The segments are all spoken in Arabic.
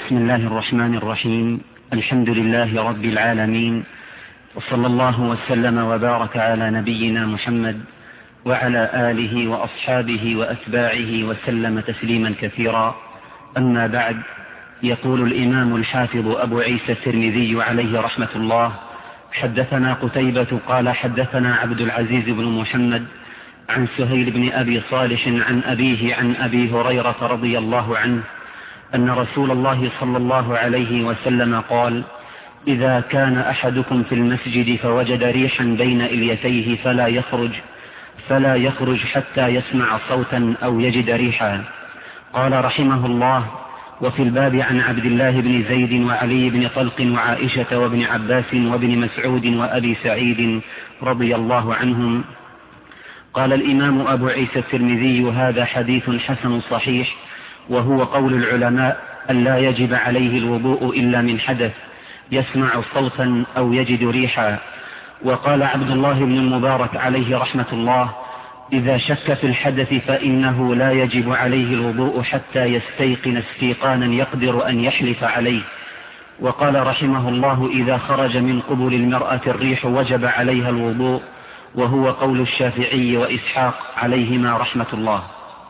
بسم الله الرحمن الرحيم. الحمد لله رب العالمين، وصلى الله وسلم وبارك على نبينا محمد وعلى آله وأصحابه وأتباعه وسلم تسليما كثيرا. أما بعد، يقول الإمام الحافظ أبو عيسى الترمذي عليه رحمة الله: حدثنا قتيبة قال حدثنا عبد العزيز بن محمد عن سهيل بن أبي صالح عن أبيه عن أبي هريرة رضي الله عنه أن رسول الله صلى الله عليه وسلم قال: إذا كان أحدكم في المسجد فوجد ريحا بين إليتيه فلا يخرج حتى يسمع صوتا أو يجد ريحا. قال رحمه الله: وفي الباب عن عبد الله بن زيد وعلي بن طلق وعائشة وابن عباس وابن مسعود وأبي سعيد رضي الله عنهم. قال الإمام أبو عيسى الترمذي: هذا حديث حسن صحيح، وهو قول العلماء أن لا يجب عليه الوضوء إلا من حدث يسمع صوتا أو يجد ريحا. وقال عبد الله بن المبارك عليه رحمة الله: إذا شك في الحدث فإنه لا يجب عليه الوضوء حتى يستيقن استيقانا يقدر أن يحلف عليه. وقال رحمه الله: إذا خرج من قبل المرأة الريح وجب عليها الوضوء، وهو قول الشافعي وإسحاق عليهما رحمة الله.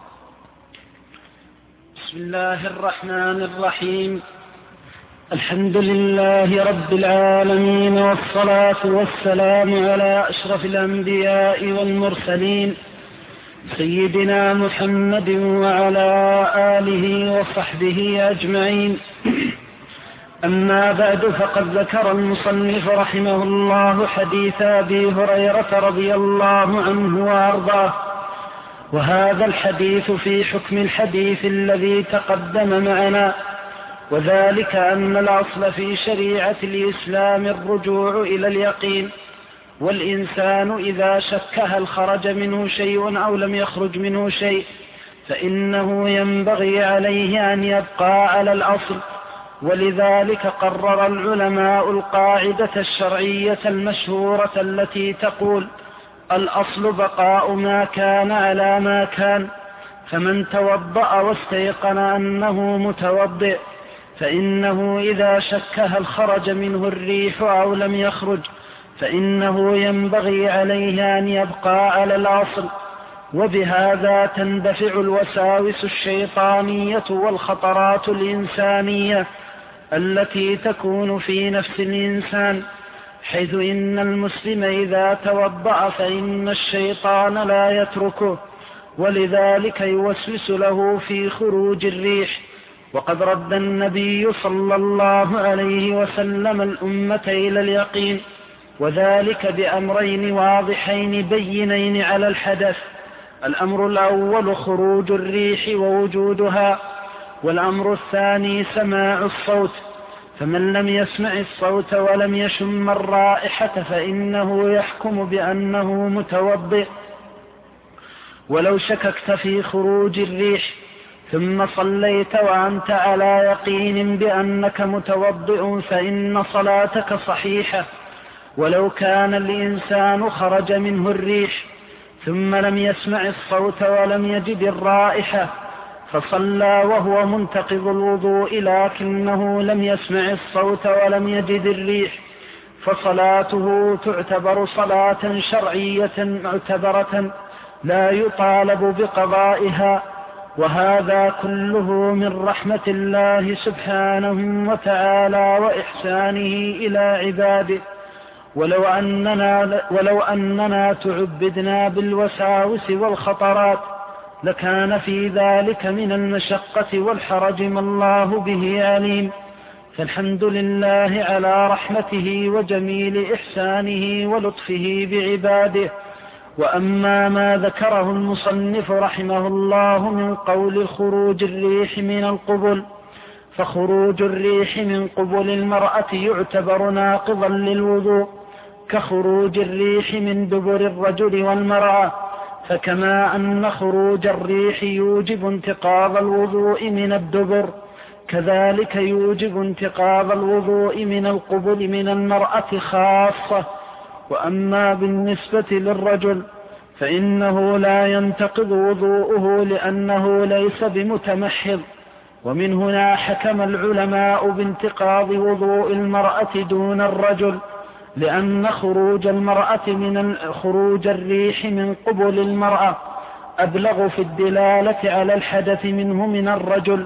بسم الله الرحمن الرحيم. الحمد لله رب العالمين، والصلاة والسلام على أشرف الأنبياء والمرسلين سيدنا محمد وعلى آله وصحبه أجمعين. أما بعد، فقد ذكر المصنف رحمه الله حديث أبي هريرة رضي الله عنه وأرضاه، وهذا الحديث في حكم الحديث الذي تقدم معنا، وذلك أن الأصل في شريعة الإسلام الرجوع إلى اليقين، والإنسان إذا شك هل خرج منه شيء أو لم يخرج منه شيء فإنه ينبغي عليه أن يبقى على الأصل. ولذلك قرر العلماء القاعدة الشرعية المشهورة التي تقول: الأصل بقاء ما كان على ما كان. فمن توضأ واستيقن أنه متوضئ فإنه إذا شك هل خرج منه الريح أو لم يخرج فإنه ينبغي عليه أن يبقى على الأصل. وبهذا تندفع الوساوس الشيطانية والخطرات الإنسانية التي تكون في نفس الإنسان، حيث إن المسلم إذا توضأ فإن الشيطان لا يتركه، ولذلك يوسوس له في خروج الريح. وقد رد النبي صلى الله عليه وسلم الأمة إلى اليقين، وذلك بأمرين واضحين بينين على الحدث: الأمر الأول خروج الريح ووجودها، والأمر الثاني سماع الصوت. فمن لم يسمع الصوت ولم يشم الرائحة فإنه يحكم بأنه متوضئ. ولو شككت في خروج الريح ثم صليت وأنت على يقين بأنك متوضئ فإن صلاتك صحيحة. ولو كان الإنسان خرج منه الريح ثم لم يسمع الصوت ولم يجد الرائحة فصلى وهو منتقض الوضوء لكنه لم يسمع الصوت ولم يجد الريح، فصلاته تعتبر صلاة شرعية معتبرة لا يطالب بقضائها. وهذا كله من رحمة الله سبحانه وتعالى وإحسانه إلى عباده. ولو أننا تعبدنا بالوساوس والخطرات لكان في ذلك من المشقة والحرج ما الله به عليم. فالحمد لله على رحمته وجميل إحسانه ولطفه بعباده. وأما ما ذكره المصنف رحمه الله من قول خروج الريح من القبل، فخروج الريح من قبل المرأة يعتبر ناقضا للوضوء كخروج الريح من دبر الرجل والمرأة. فكما أن خروج الريح يوجب انتقاض الوضوء من الدبر، كذلك يوجب انتقاض الوضوء من القبل من المرأة خاصة. وأما بالنسبة للرجل فإنه لا ينتقض وضوءه لأنه ليس بمتمحض، ومن هنا حكم العلماء بانتقاض وضوء المرأة دون الرجل، لأن خروج الريح من قبل المرأة أبلغ في الدلالة على الحدث منه من الرجل.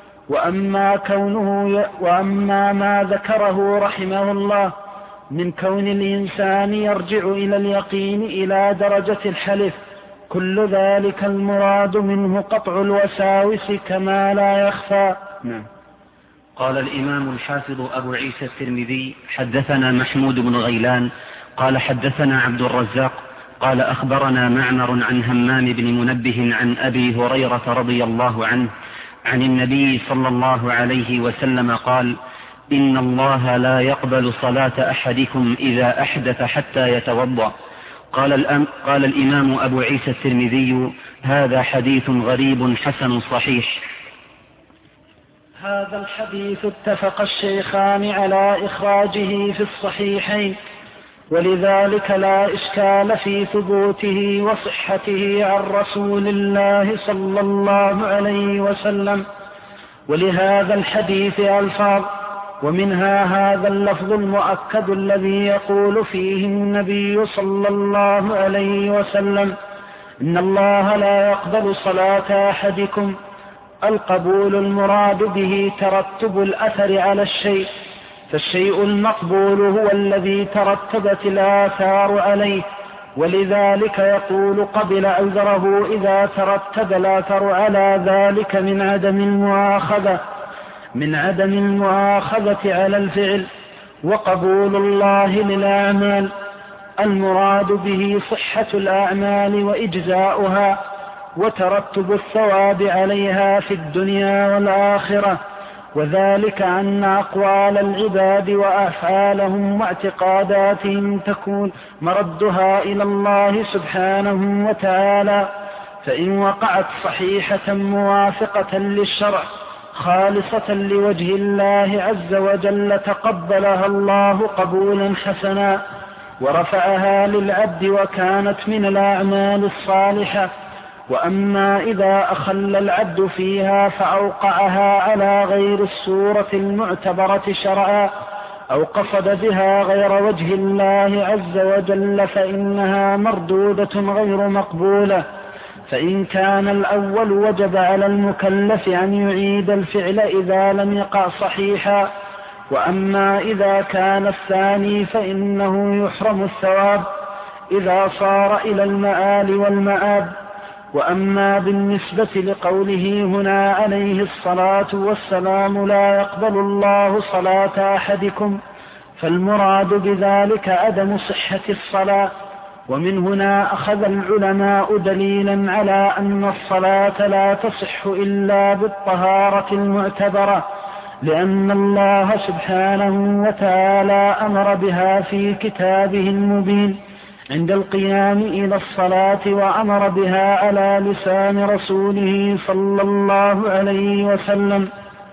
وأما ما ذكره رحمه الله من كون الإنسان يرجع إلى اليقين إلى درجة الحلف، كل ذلك المراد منه قطع الوساوس كما لا يخفى. نعم. قال الإمام الحافظ أبو عيسى الترمذي: حدثنا محمود بن غيلان قال حدثنا عبد الرزاق قال أخبرنا معمر عن همام بن منبه عن أبي هريرة رضي الله عنه عن النبي صلى الله عليه وسلم قال: إن الله لا يقبل صلاة أحدكم إذا أحدث حتى يتوضأ. قال الإمام أبو عيسى الترمذي: هذا حديث غريب حسن صحيح. هذا الحديث اتفق الشيخان على إخراجه في الصحيحين، ولذلك لا إشكال في ثبوته وصحته عن رسول الله صلى الله عليه وسلم. ولهذا الحديث ألفاظ، ومنها هذا اللفظ المؤكد الذي يقول فيه النبي صلى الله عليه وسلم: إن الله لا يقبل صلاة أحدكم. القبول المراد به ترتب الأثر على الشيء، فالشيء المقبول هو الذي ترتبت الآثار عليه، ولذلك يقول قبل عذره إذا ترتب الأثر على ذلك من عدم المؤاخذة على الفعل. وقبول الله للأعمال المراد به صحة الأعمال وإجزاؤها وترتب الثواب عليها في الدنيا والآخرة، وذلك أن أقوال العباد وأفعالهم واعتقاداتهم تكون مردها إلى الله سبحانه وتعالى، فإن وقعت صحيحة موافقة للشرع خالصة لوجه الله عز وجل تقبلها الله قبولا حسنا ورفعها للعبد وكانت من الأعمال الصالحة. وأما إذا أخل العبد فيها فأوقعها على غير الصورة المعتبرة شرعا أو قصد بها غير وجه الله عز وجل فإنها مردودة غير مقبولة. فإن كان الأول وجب على المكلف أن يعيد الفعل إذا لم يقع صحيحا، وأما إذا كان الثاني فإنه يحرم الثواب إذا صار إلى المآل والمآب. وأما بالنسبة لقوله هنا عليه الصلاة والسلام: لا يقبل الله صلاة أحدكم، فالمراد بذلك عدم صحة الصلاة. ومن هنا أخذ العلماء دليلا على أن الصلاة لا تصح إلا بالطهارة المعتبرة، لأن الله سبحانه وتعالى أمر بها في كتابه المبين عند القيام إلى الصلاة، وأمر بها على لسان رسوله صلى الله عليه وسلم،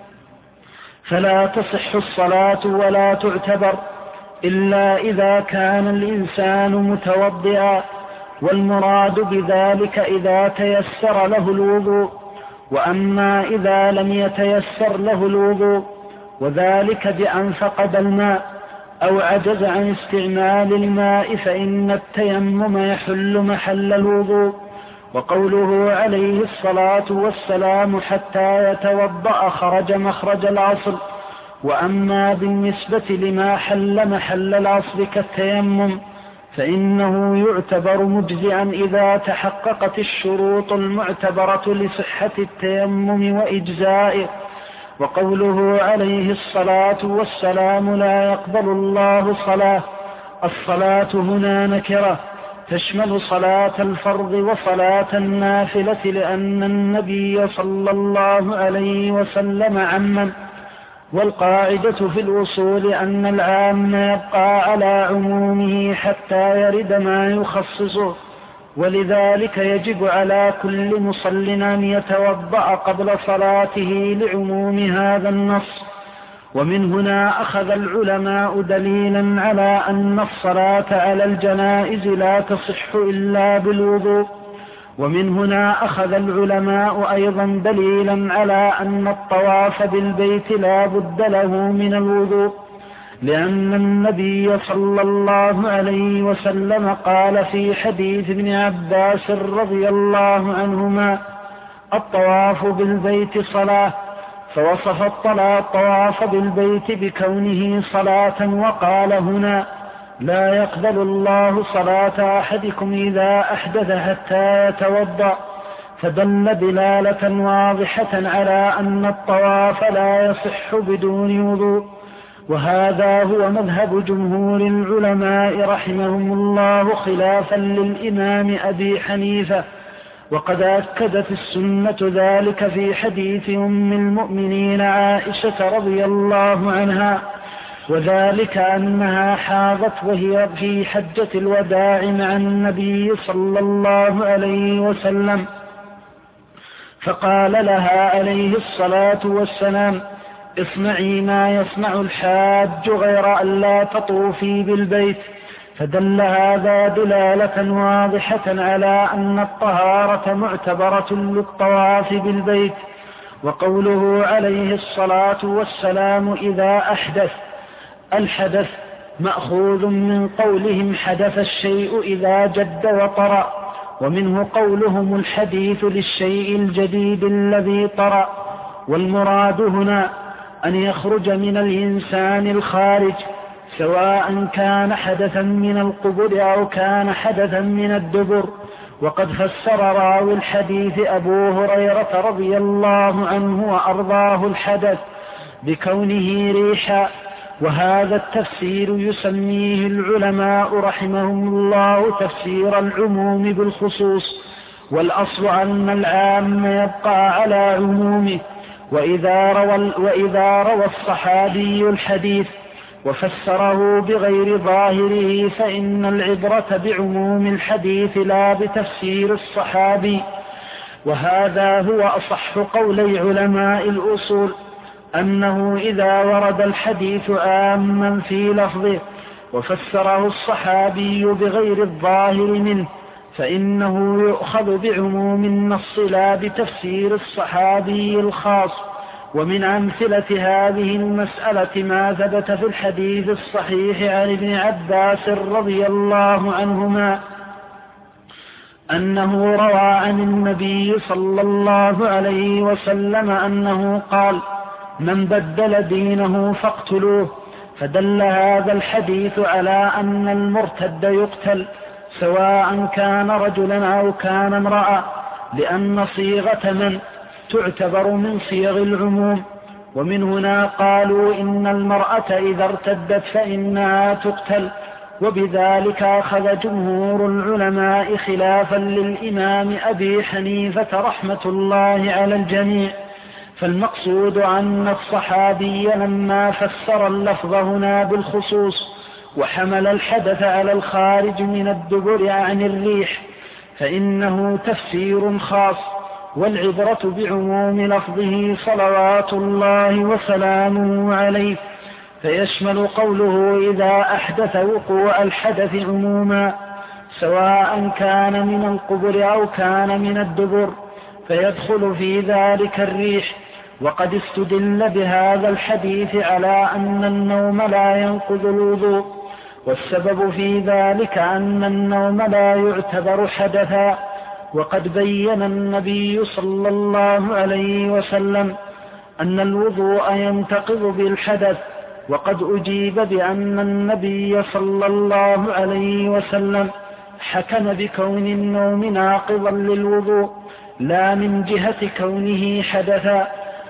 فلا تصح الصلاة ولا تعتبر إلا إذا كان الإنسان متوضئا، والمراد بذلك إذا تيسر له الوضوء. وأما إذا لم يتيسر له الوضوء وذلك بأن فقد الماء أو عجز عن استعمال الماء فإن التيمم يحل محل الوضوء. وقوله عليه الصلاة والسلام: حتى يتوضأ خرج مخرج العصر. وأما بالنسبة لما حل محل العصر كالتيمم فإنه يعتبر مجزئا إذا تحققت الشروط المعتبرة لصحة التيمم وإجزائه. وقوله عليه الصلاة والسلام: لا يقبل الله صلاة، الصلاة هنا نكرة تشمل صلاة الفرض وصلاة النافلة، لأن النبي صلى الله عليه وسلم عمم. والقاعدة في الأصول أن العام يبقى على عمومه حتى يرد ما يخصصه، ولذلك يجب على كل مصل أن يتوضأ قبل صلاته لعموم هذا النص. ومن هنا أخذ العلماء دليلا على أن الصلاة على الجنائز لا تصح إلا بالوضوء، ومن هنا أخذ العلماء أيضا دليلا على أن الطواف بالبيت لا بد له من الوضوء، لأن النبي صلى الله عليه وسلم قال في حديث ابن عباس رضي الله عنهما: الطواف بالبيت صلاة، فوصف الطواف بالبيت بكونه صلاة، وقال هنا: لا يقبل الله صلاة أحدكم إذا أحدث حتى يتوضأ، فدل دلالة واضحة على أن الطواف لا يصح بدون وضوء. وهذا هو مذهب جمهور العلماء رحمهم الله، خلافا للإمام أبي حنيفة. وقد أكدت السنة ذلك في حديث أم المؤمنين عائشة رضي الله عنها، وذلك أنها حاضت وهي في حجة الوداع مع النبي صلى الله عليه وسلم، فقال لها عليه الصلاة والسلام: اصنعي ما يصنع الحاج غير أن لا تطوفي بالبيت. فدل هذا دلالة واضحة على أن الطهارة معتبرة للطواف بالبيت. وقوله عليه الصلاة والسلام: إذا أحدث، الحدث مأخوذ من قولهم حدث الشيء إذا جد وطرأ، ومنه قولهم الحديث للشيء الجديد الذي طرأ. والمراد هنا أن يخرج من الإنسان الخارج، سواء كان حدثا من القبر أو كان حدثا من الدبر. وقد فسر راوي الحديث أبو هريرة رضي الله عنه وأرضاه الحدث بكونه ريحا، وهذا التفسير يسميه العلماء رحمهم الله تفسير العموم بالخصوص، والأصل أن العام يبقى على عمومه. وإذا روى الصحابي الحديث وفسره بغير ظاهره فإن العبرة بعموم الحديث لا بتفسير الصحابي. وهذا هو أصح قولي علماء الأصول، أنه إذا ورد الحديث عاما في لفظه وفسره الصحابي بغير الظاهر منه فإنه يؤخذ بعموم النص لا بتفسير الصحابي الخاص. ومن أمثلة هذه المسألة ما ثبت في الحديث الصحيح عن ابن عباس رضي الله عنهما أنه روى عن النبي صلى الله عليه وسلم أنه قال: من بدل دينه فاقتلوه. فدل هذا الحديث على أن المرتد يقتل، سواء كان رجلا أو كان امرأة، لأن صيغة من تعتبر من صيغ العموم. ومن هنا قالوا إن المرأة إذا ارتدت فإنها تقتل. وبذلك أخذ جمهور العلماء خلافا للإمام أبي حنيفة رحمة الله على الجميع. فالمقصود أن الصحابي لما فسر اللفظ هنا بالخصوص وحمل الحدث على الخارج من الدبر عن الريح فإنه تفسير خاص، والعبرة بعموم لفظه صلوات الله وسلامه عليه، فيشمل قوله إذا أحدث وقوع الحدث عموما، سواء كان من القبر أو كان من الدبر، فيدخل في ذلك الريح. وقد استدل بهذا الحديث على أن النوم لا ينقض الوضوء، والسبب في ذلك أن النوم لا يعتبر حدثا. وقد بين النبي صلى الله عليه وسلم أن الوضوء ينتقض بالحدث، وقد أجيب بأن النبي صلى الله عليه وسلم حكم بكون النوم ناقضا للوضوء، لا من جهة كونه حدثا،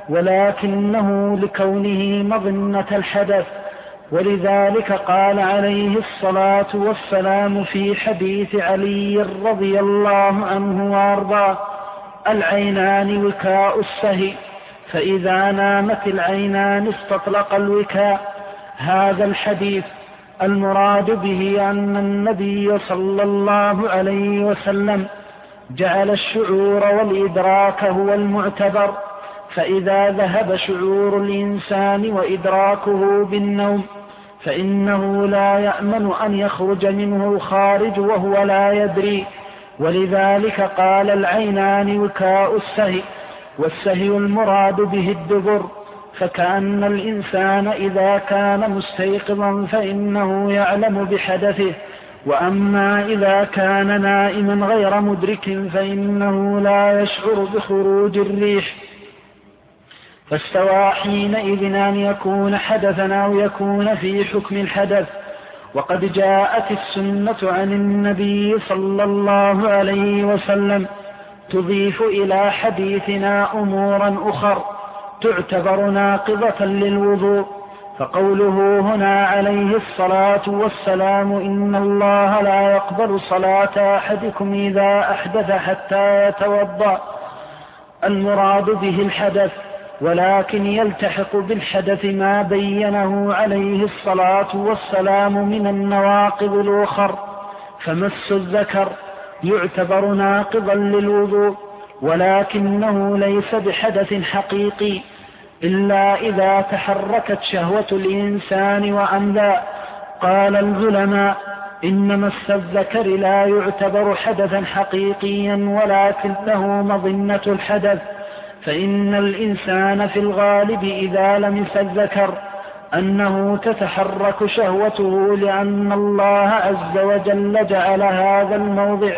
ولكنه لكونه مظنة الحدث. ولذلك قال عليه الصلاة والسلام في حديث علي رضي الله عنه وارضاه: العينان وكاء السهي، فإذا نامت العينان استطلق الوكاء. هذا الحديث المراد به أن النبي صلى الله عليه وسلم جعل الشعور والإدراك هو المعتبر، فإذا ذهب شعور الإنسان وإدراكه بالنوم فإنه لا يأمن أن يخرج منه الخارج وهو لا يدري، ولذلك قال العينان وكاء السهي، والسهي المراد به الدبر. فكأن الإنسان إذا كان مستيقظا فإنه يعلم بحدثه، وأما إذا كان نائما غير مدرك فإنه لا يشعر بخروج الريح. فاستوى حينئذ أن يكون حدثا أو يكون في حكم الحدث. وقد جاءت السنة عن النبي صلى الله عليه وسلم تضيف إلى حديثنا أمورا أخر تعتبر ناقضة للوضوء. فقوله هنا عليه الصلاة والسلام إن الله لا يقبل صلاة أحدكم إذا أحدث حتى يتوضأ، المراد به الحدث، ولكن يلتحق بالحدث ما بينه عليه الصلاة والسلام من النواقض الأخر. فمس الذكر يعتبر ناقضا للوضوء، ولكنه ليس بحدث حقيقي إلا إذا تحركت شهوة الإنسان وأمدى. قال العلماء إن مس الذكر لا يعتبر حدثا حقيقيا ولكنه مظنة الحدث، فإن الإنسان في الغالب إذا لمس الذكر أنه تتحرك شهوته، لأن الله عز وجل جعل هذا الموضع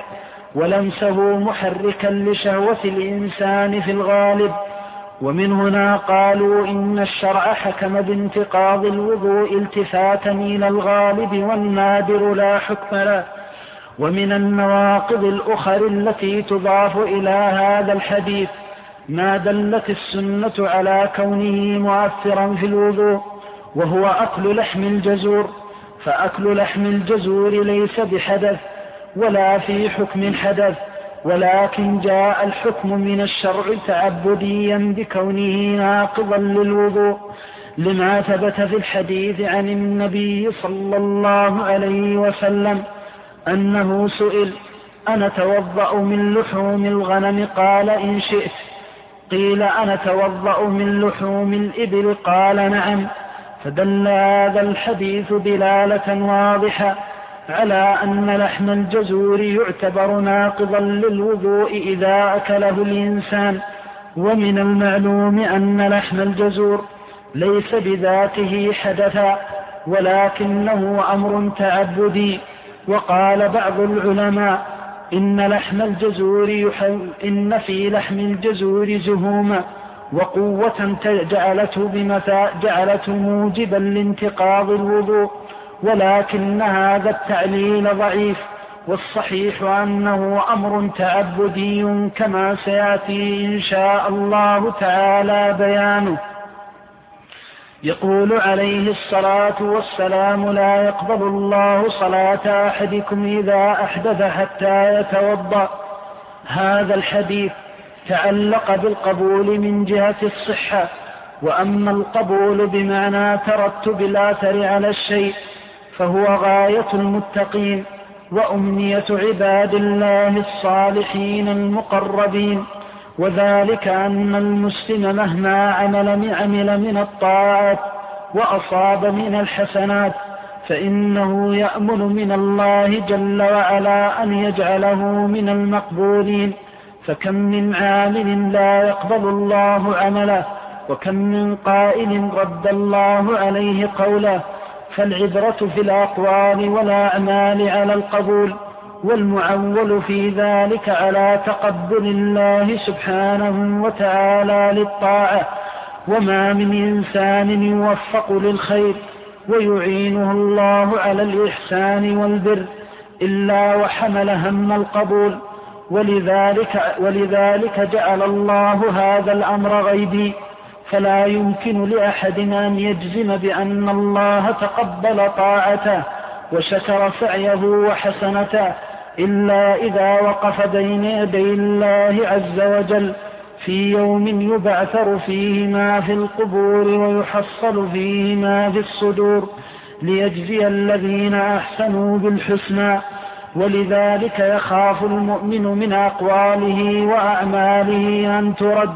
ولمسه محركا لشهوة الإنسان في الغالب. ومن هنا قالوا إن الشرع حكم بانتقاض الوضوء التفاتا إلى الغالب والنادر لا حكم له. ومن النواقض الأخر التي تضاف إلى هذا الحديث ما دلت السنة على كونه مؤثرا في الوضوء، وهو أكل لحم الجزور. فأكل لحم الجزور ليس بحدث ولا في حكم الحدث، ولكن جاء الحكم من الشرع تعبديا بكونه ناقضا للوضوء، لما ثبت في الحديث عن النبي صلى الله عليه وسلم أنه سئل أنا توضأ من لحوم الغنم؟ قال إن شئت. قيل أنا توضأ من لحوم الإبل؟ قال نعم. فدل هذا الحديث دلالة واضحة على أن لحم الجزور يعتبر ناقضا للوضوء إذا أكله الإنسان. ومن المعلوم أن لحم الجزور ليس بذاته حدثا، ولكنه أمر تعبدي. وقال بعض العلماء إن في لحم الجزور زهوما وقوة جعلته موجبا لانتقاض الوضوء، ولكن هذا التعليل ضعيف، والصحيح أنه أمر تعبدي كما سيأتي إن شاء الله تعالى بيانه. يقول عليه الصلاة والسلام لا يقبل الله صلاة أحدكم إذا أحدث حتى يتوضأ. هذا الحديث تعلق بالقبول من جهة الصحة، وأما القبول بمعنى ترتب الأثر على الشيء فهو غاية المتقين وأمنية عباد الله الصالحين المقربين. وذلك أن المسلم مهما عمل من الطاعات وأصاب من الحسنات فإنه يأمل من الله جل وعلا أن يجعله من المقبولين. فكم من عامل لا يقبل الله عمله، وكم من قائل رد الله عليه قوله. فالعبرة في الأقوال والأعمال على القبول، والمعول في ذلك على تقبل الله سبحانه وتعالى للطاعة. وما من إنسان يوفق للخير ويعينه الله على الإحسان والبر إلا وحمل هم القبول، ولذلك جعل الله هذا الأمر غيبي، فلا يمكن لأحد أن يجزم بأن الله تقبل طاعته وشكر سعيه وحسنته إلا إذا وقف بين يدي الله عز وجل في يوم يبعثر فيه ما في القبور ويحصل فيه ما في الصدور، ليجزي الذين أحسنوا بالحسنى. ولذلك يخاف المؤمن من أقواله وأعماله أن ترد.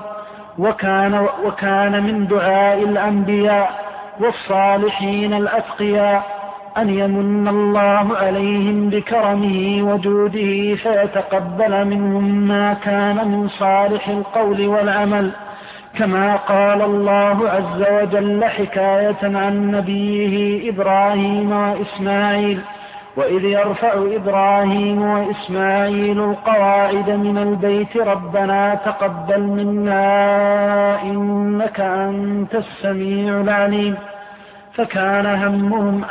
وكان من دعاء الأنبياء والصالحين الأتقياء أن يمن الله عليهم بكرمه وجوده فيتقبل منهم ما كان من صالح القول والعمل، كما قال الله عز وجل حكاية عن نبيه إبراهيم وإسماعيل: وإذ يرفع إبراهيم وإسماعيل القواعد من البيت ربنا تقبل منا إنك أنت السميع العليم. فكان همهم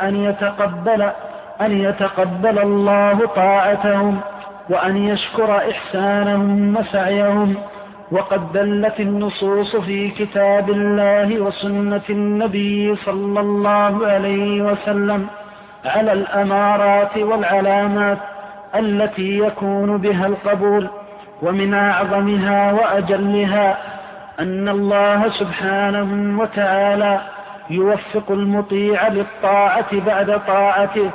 أن يتقبل الله طاعتهم وأن يشكر إحسانهم وسعيهم. وقد دلت النصوص في كتاب الله وسنة النبي صلى الله عليه وسلم على الأمارات والعلامات التي يكون بها القبول، ومن أعظمها وأجلها أن الله سبحانه وتعالى يوفق المطيع للطاعة بعد طاعته،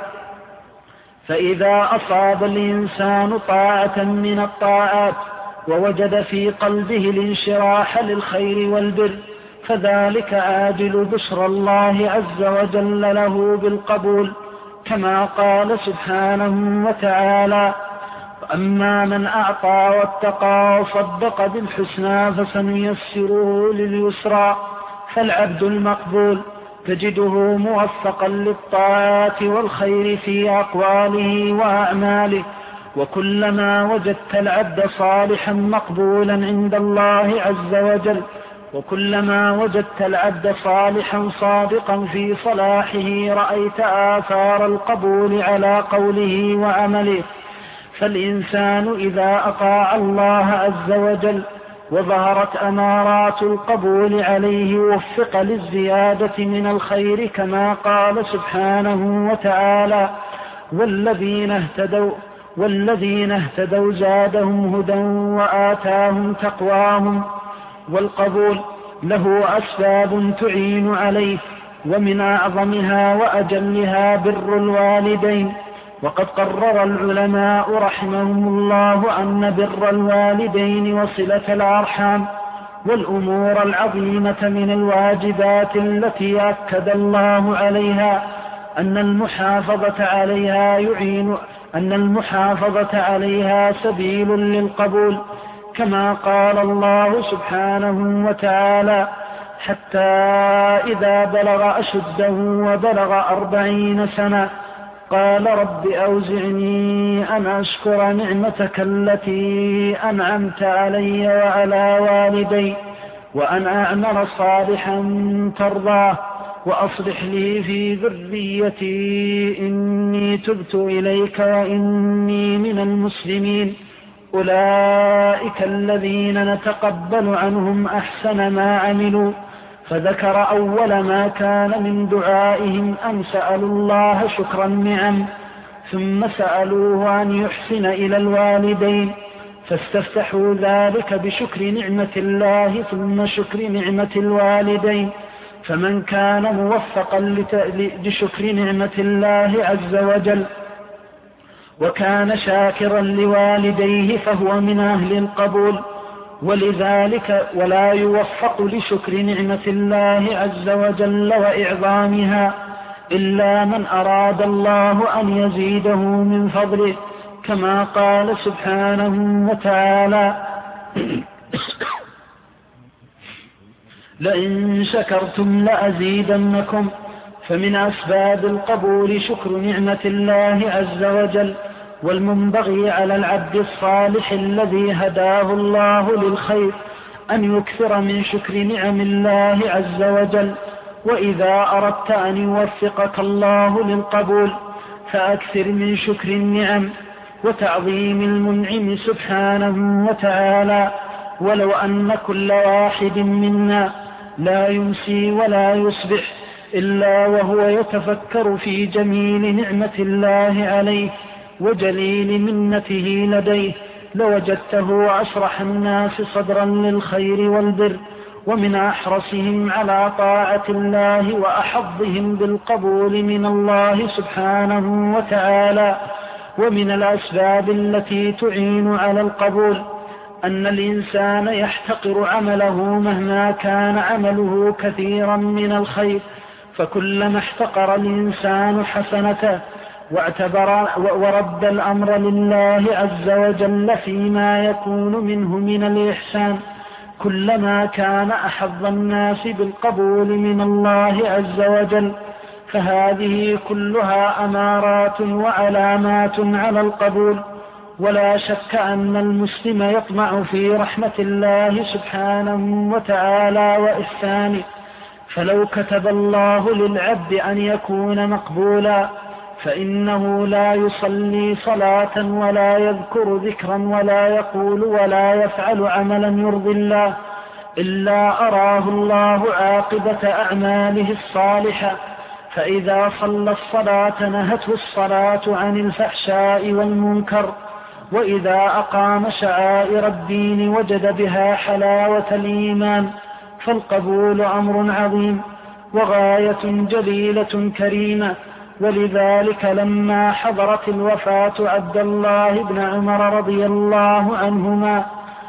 فإذا أصاب الإنسان طاعة من الطاعات ووجد في قلبه الانشراح للخير والبر فذلك عاجل بشرى الله عز وجل له بالقبول، كما قال سبحانه وتعالى: أما من أعطى واتقى وصدق بالحسنى فسنيسره لليسرى. فالعبد المقبول تجده موفقا للطاعات والخير في أقواله وأعماله، وكلما وجدت العبد صالحا مقبولا عند الله عز وجل، وكلما وجدت العبد صالحا صادقا في صلاحه رأيت آثار القبول على قوله وعمله. فالإنسان إذا أطاع الله عز وجل وظهرت أمارات القبول عليه وفق للزيادة من الخير، كما قال سبحانه وتعالى: والذين اهتدوا زادهم هدى وآتاهم تقواهم. والقبول له أسباب تعين عليه، ومن أعظمها وأجلها بر الوالدين. وقد قرر العلماء رحمهم الله أن بر الوالدين وصلة الأرحام والأمور العظيمة من الواجبات التي أكد الله عليها أن المحافظة عليها سبيل للقبول، كما قال الله سبحانه وتعالى: حتى إذا بلغ أشده وبلغ 40 سنة قال رب أوزعني أن أشكر نعمتك التي أنعمت علي وعلى والدي وأن أعمل صالحا ترضاه وأصلح لي في ذريتي إني تبت إليك وإني من المسلمين. أولئك الذين نتقبل عنهم أحسن ما عملوا. فذكر أول ما كان من دعائهم أن سألوا الله شكر النعم، ثم سألوه أن يحسن إلى الوالدين، فاستفتحوا ذلك بشكر نعمة الله ثم شكر نعمة الوالدين. فمن كان موفقا لشكر نعمة الله عز وجل وكان شاكرا لوالديه فهو من أهل القبول. ولذلك ولا يوفق لشكر نعمة الله عز وجل وإعظامها إلا من أراد الله أن يزيده من فضله، كما قال سبحانه وتعالى: لئن شكرتم لأزيدنكم. فمن أسباب القبول شكر نعمة الله عز وجل، والمنبغي على العبد الصالح الذي هداه الله للخير أن يكثر من شكر نعم الله عز وجل. وإذا أردت أن يوفقك الله للقبول فأكثر من شكر النعم وتعظيم المنعم سبحانه وتعالى. ولو أن كل واحد منا لا يمسي ولا يصبح إلا وهو يتفكر في جميل نعمة الله عليه وجليل منته لديه لوجدته أشرح الناس صدرا للخير والبر، ومن أحرصهم على طاعة الله وأحظهم بالقبول من الله سبحانه وتعالى. ومن الأسباب التي تعين على القبول أن الإنسان يحتقر عمله مهما كان عمله كثيرا من الخير، فكلما احتقر الإنسان حسنته واعتبر ورد الأمر لله عز وجل فيما يكون منه من الإحسان كلما كان أحظ الناس بالقبول من الله عز وجل. فهذه كلها أمارات وعلامات على القبول. ولا شك أن المسلم يطمع في رحمة الله سبحانه وتعالى وإحسانه، فلو كتب الله للعبد أن يكون مقبولا فإنه لا يصلي صلاة ولا يذكر ذكرا ولا يقول ولا يفعل عملا يرضي الله إلا أراه الله عاقبة أعماله الصالحة. فإذا صلى الصلاة نهته الصلاة عن الفحشاء والمنكر، وإذا أقام شعائر الدين وجد بها حلاوة الإيمان. فالقبول أمر عظيم وغاية جليلة كريمة. ولذلك لما حضرت الوفاة عبد الله بن عمر رضي الله عنهما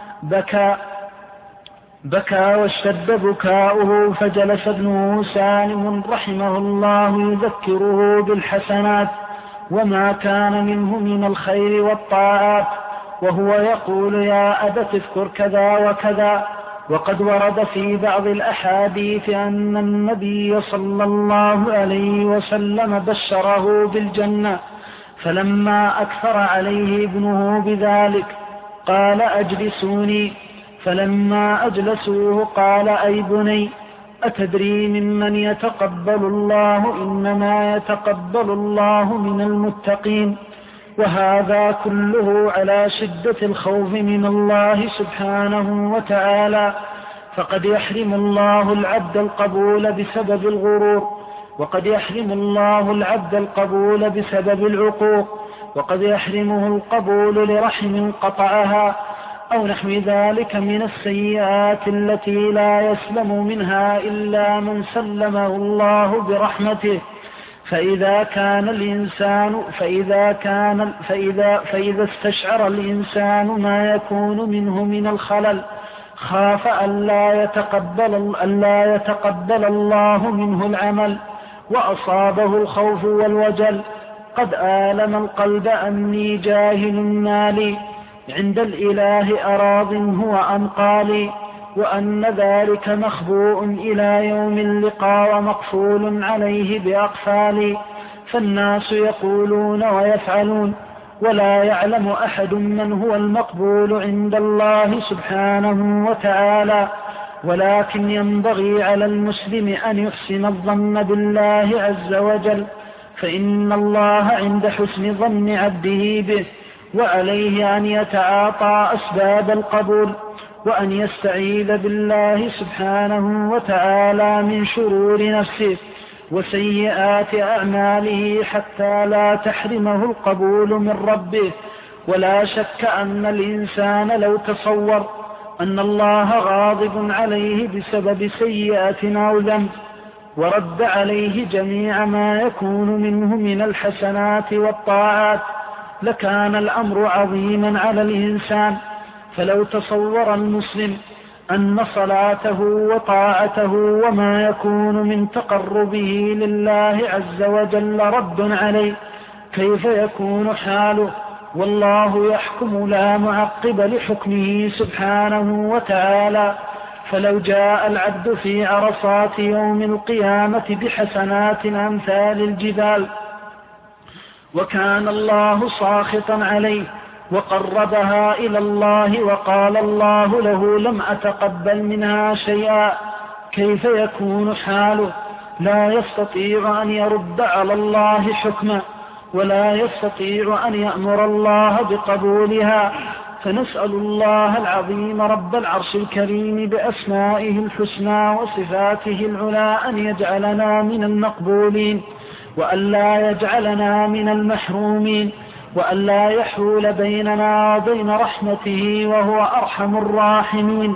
بكى واشتد بكاؤه، فجلس ابنه سالم رحمه الله يذكره بالحسنات وما كان منه من الخير والطاعات، وهو يقول يا أبت اذكر كذا وكذا. وقد ورد في بعض الأحاديث أن النبي صلى الله عليه وسلم بشره بالجنة، فلما أكثر عليه ابنه بذلك قال أجلسوني، فلما أجلسوه قال أي بني أتدري ممن يتقبل الله؟ إنما يتقبل الله من المتقين. وهذا كله على شدة الخوف من الله سبحانه وتعالى. فقد يحرم الله العبد القبول بسبب الغرور، وقد يحرم الله العبد القبول بسبب العقوق، وقد يحرمه القبول لرحم قطعها أو نحو ذلك من السيئات التي لا يسلم منها إلا من سلمه الله برحمته. فإذا استشعر الإنسان ما يكون منه من الخلل خاف أن لا يتقبل الله منه العمل، وأصابه الخوف والوجل. قد آلم القلب أني جاهل مالي عند الإله أراض هو أنقالي، وأن ذلك مخبوء إلى يوم اللقاء ومقفول عليه بأقفالي. فالناس يقولون ويفعلون ولا يعلم أحد من هو المقبول عند الله سبحانه وتعالى. ولكن ينبغي على المسلم أن يحسن الظن بالله عز وجل، فإن الله عند حسن ظن عبده به، وعليه أن يتعاطى أسباب القبول، وأن يستعيذ بالله سبحانه وتعالى من شرور نفسه وسيئات أعماله حتى لا تحرمه القبول من ربه. ولا شك أن الإنسان لو تصور أن الله غاضب عليه بسبب سيئة أو ذنب ورد عليه جميع ما يكون منه من الحسنات والطاعات لكان الأمر عظيما على الإنسان. فلو تصور المسلم أن صلاته وطاعته وما يكون من تقربه لله عز وجل رد عليه كيف يكون حاله؟ والله يحكم لا معقب لحكمه سبحانه وتعالى. فلو جاء العبد في عرصات يوم القيامة بحسنات أمثال الجبال وكان الله ساخطا عليه وقربها إلى الله وقال الله له لم أتقبل منها شيئا كيف يكون حاله؟ لا يستطيع أن يرد على الله حكمه ولا يستطيع أن يأمر الله بقبولها. فنسأل الله العظيم رب العرش الكريم بأسمائه الحسنى وصفاته العلى أن يجعلنا من المقبولين وأن لا يجعلنا من المحرومين وأن لا يحول بيننا وبين رحمته وهو أرحم الراحمين.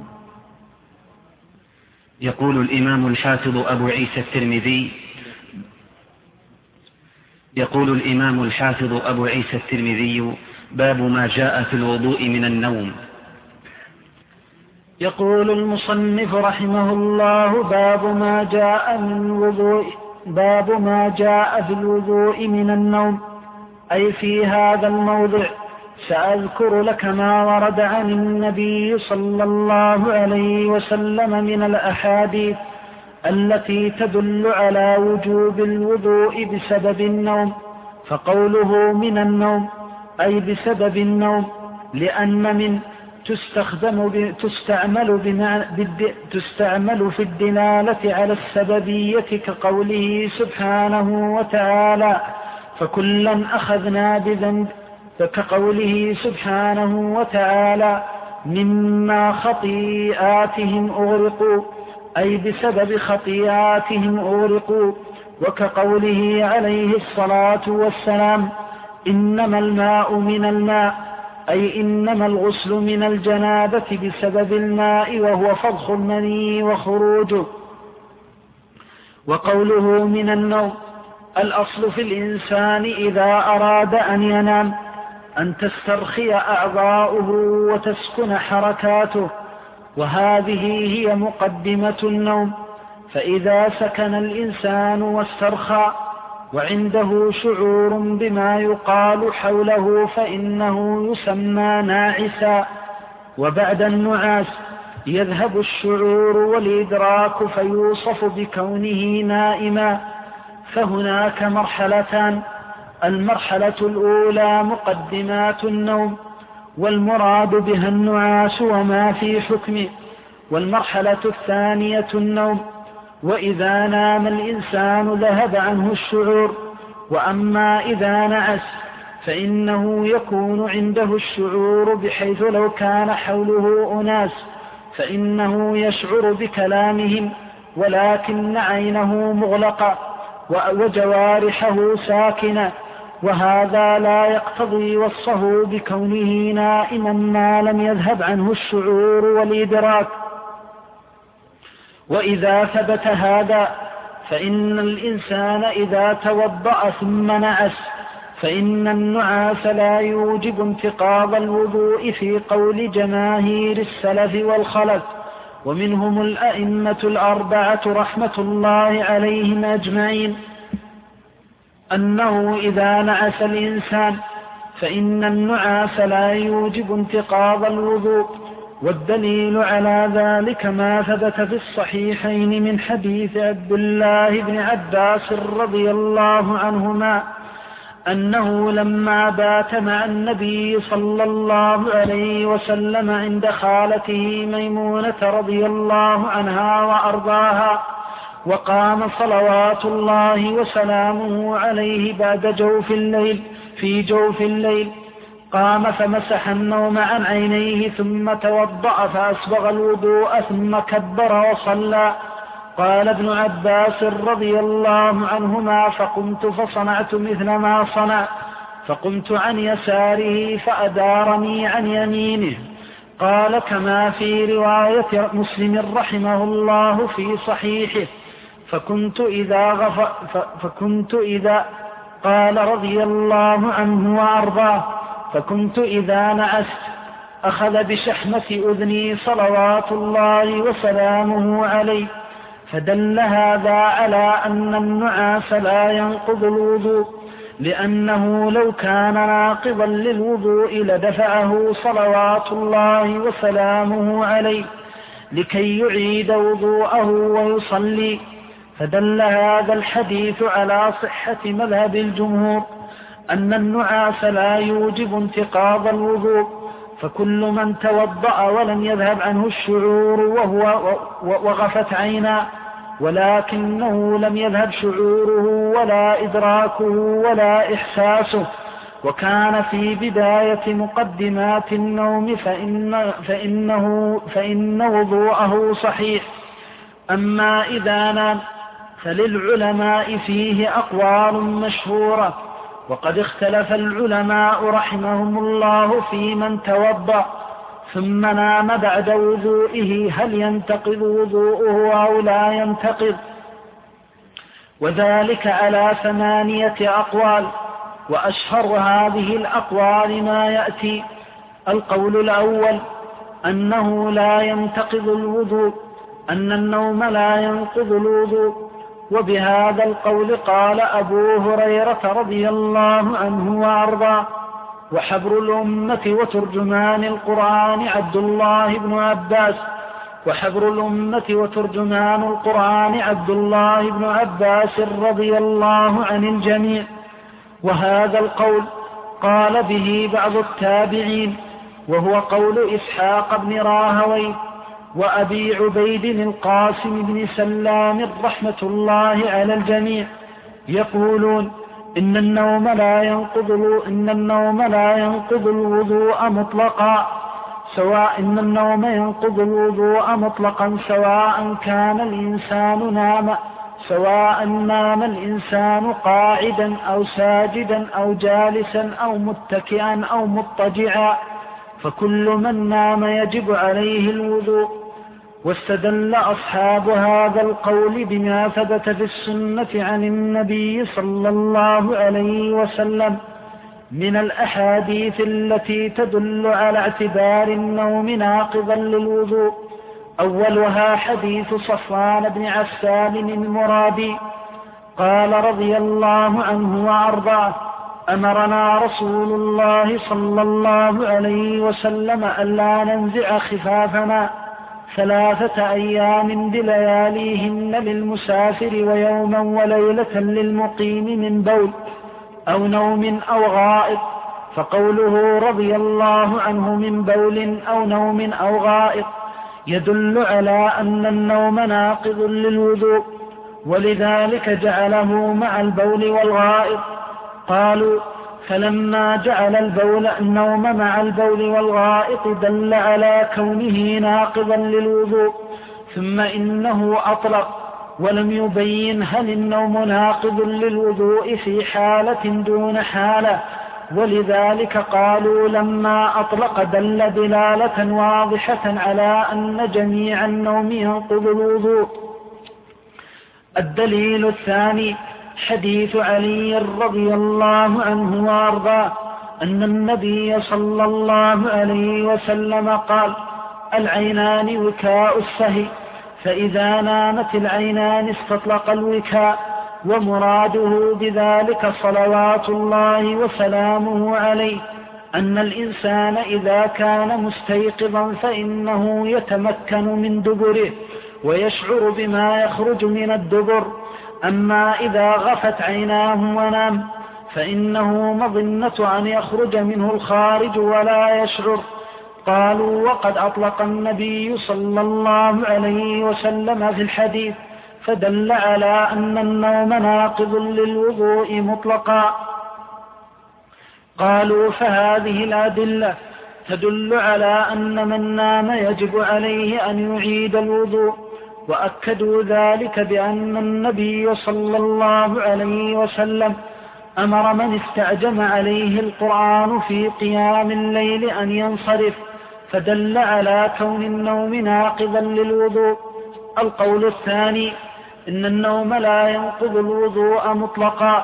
يقول الإمام الحافظ أبو عيسى الترمذي باب ما جاء في الوضوء من النوم. يقول المصنف رحمه الله: باب ما جاء في الوضوء من النوم. أي في هذا الموضع سأذكر لك ما ورد عن النبي صلى الله عليه وسلم من الأحاديث التي تدل على وجوب الوضوء بسبب النوم. فقوله من النوم أي بسبب النوم، لأن من تستعمل في الدلالة على السببية، كقوله سبحانه وتعالى: فكلا أخذنا بذنب، فكقوله سبحانه وتعالى: مما خطيئاتهم أغرقوا، أي بسبب خطيئاتهم أغرقوا. وكقوله عليه الصلاة والسلام: إنما الماء من الماء، أي إنما الغسل من الجنابة بسبب الماء، وهو فضخ المني وخروجه. وقوله من النوم: الأصل في الإنسان إذا أراد أن ينام أن تسترخي أعضاؤه وتسكن حركاته، وهذه هي مقدمة النوم. فإذا سكن الإنسان واسترخى وعنده شعور بما يقال حوله فإنه يسمى ناعسا. وبعد النعاس يذهب الشعور والإدراك فيوصف بكونه نائما. فهناك مرحلتان: المرحلة الأولى مقدمات النوم، والمراد بها النعاس وما في حكمه. والمرحلة الثانية النوم، وإذا نام الإنسان ذهب عنه الشعور. وأما إذا نعس فإنه يكون عنده الشعور، بحيث لو كان حوله أناس فإنه يشعر بكلامهم، ولكن عينه مغلقة وجوارحه ساكنة، وهذا لا يقتضي وصفه بكونه نائما ما لم يذهب عنه الشعور والإدراك. وإذا ثبت هذا فإن الإنسان إذا توضأ ثم نعس فإن النعاس لا يوجب انتقاض الوضوء، في قول جماهير السلف والخلف، ومنهم الأئمة الأربعة رحمة الله عليهم أجمعين، أنه إذا نعس الإنسان فإن النعاس لا يوجب انتقاض الوضوء. والدليل على ذلك ما ثبت في الصحيحين من حديث عبد الله بن عباس رضي الله عنهما أنه لما بات مع النبي صلى الله عليه وسلم عند خالته ميمونة رضي الله عنها وأرضاها، وقام صلوات الله وسلامه عليه بعد في جوف الليل، قام فمسح النوم عن عينيه ثم توضأ فأسبغ الوضوء ثم كبر وصلى. قال ابن عباس رضي الله عنهما: فقمت فصنعت مثل ما صنع، فقمت عن يساره فأدارني عن يمينه. قال كما في رواية مسلم رحمه الله في صحيحه: قال رضي الله عنه وأرضاه: فكنت إذا نعست أخذ بشحمة أذني صلوات الله وسلامه عليه. فدل هذا على أن النعاس لا ينقض الوضوء، لأنه لو كان ناقضا للوضوء لدفعه صلوات الله وسلامه عليه لكي يعيد وضوءه ويصلي. فدل هذا الحديث على صحة مذهب الجمهور أن النعاس لا يوجب انتقاض الوضوء. فكل من توضأ ولم يذهب عنه الشعور وغفت عينا ولكنه لم يذهب شعوره ولا إدراكه ولا إحساسه وكان في بداية مقدمات النوم فإن وضوءه صحيح. أما إذا نام فللعلماء فيه أقوال مشهورة، وقد اختلف العلماء رحمهم الله في من توضأ ثم نام بعد وضوئه هل ينتقض وضوءه أو لا ينتقض، وذلك على 8 أقوال. وأشهر هذه الأقوال ما يأتي: القول الأول أنه لا ينتقض الوضوء، أن النوم لا ينقض الوضوء. وبهذا القول قال أبو هريرة رضي الله عنه وأرضاه. وحبر الأمة وترجمان القرآن عبد الله بن عباس رضي الله عن الجميع. وهذا القول قال به بعض التابعين، وهو قول إسحاق بن راهويه وأبي عبيد القاسم بن سلام رحمة الله على الجميع، يقولون إن النوم لا ينقض الوضوء مطلقا، سواء نام الإنسان قاعدا أو ساجدا أو جالسا أو متكئا أو مضطجعا، فكل من نام يجب عليه الوضوء. واستدل أصحاب هذا القول بما ثبت في السنة عن النبي صلى الله عليه وسلم من الأحاديث التي تدل على اعتبار النوم ناقضا للوضوء. أولها حديث صفوان بن عسال المرادي قال رضي الله عنه وأرضاه: أمرنا رسول الله صلى الله عليه وسلم ألا ننزع خفافنا 3 أيام بلياليهن للمسافر ويوما وليلة للمقيم من بول أو نوم أو غائط. فقوله رضي الله عنه من بول أو نوم أو غائط يدل على أن النوم ناقض للوضوء، ولذلك جعله مع البول والغائط. قالوا: فلما جعل النوم مع البول والغائط دل على كونه ناقضا للوضوء. ثم إنه أطلق ولم يبين هل النوم ناقض للوضوء في حالة دون حالة، ولذلك قالوا لما أطلق دل دلالة واضحة على أن جميع النوم ينقض الوضوء. الدليل الثاني حديث علي رضي الله عنه وارضاه أن النبي صلى الله عليه وسلم قال: العينان وكاء السهي، فإذا نامت العينان استطلق الوكاء. ومراده بذلك صلوات الله وسلامه عليه أن الإنسان إذا كان مستيقظا فإنه يتمكن من دبره ويشعر بما يخرج من الدبر، أما إذا غفت عيناه ونام فإنه مظنة أن يخرج منه الخارج ولا يشعر. قالوا: وقد أطلق النبي صلى الله عليه وسلم في الحديث، فدل على أن النوم ناقض للوضوء مطلقا. قالوا: فهذه الأدلة تدل على أن من نام يجب عليه أن يعيد الوضوء. وأكدوا ذلك بأن النبي صلى الله عليه وسلم أمر من استعجم عليه القرآن في قيام الليل أن ينصرف، فدل على كون النوم ناقضا للوضوء. القول الثاني إن النوم لا ينقض الوضوء مطلقا،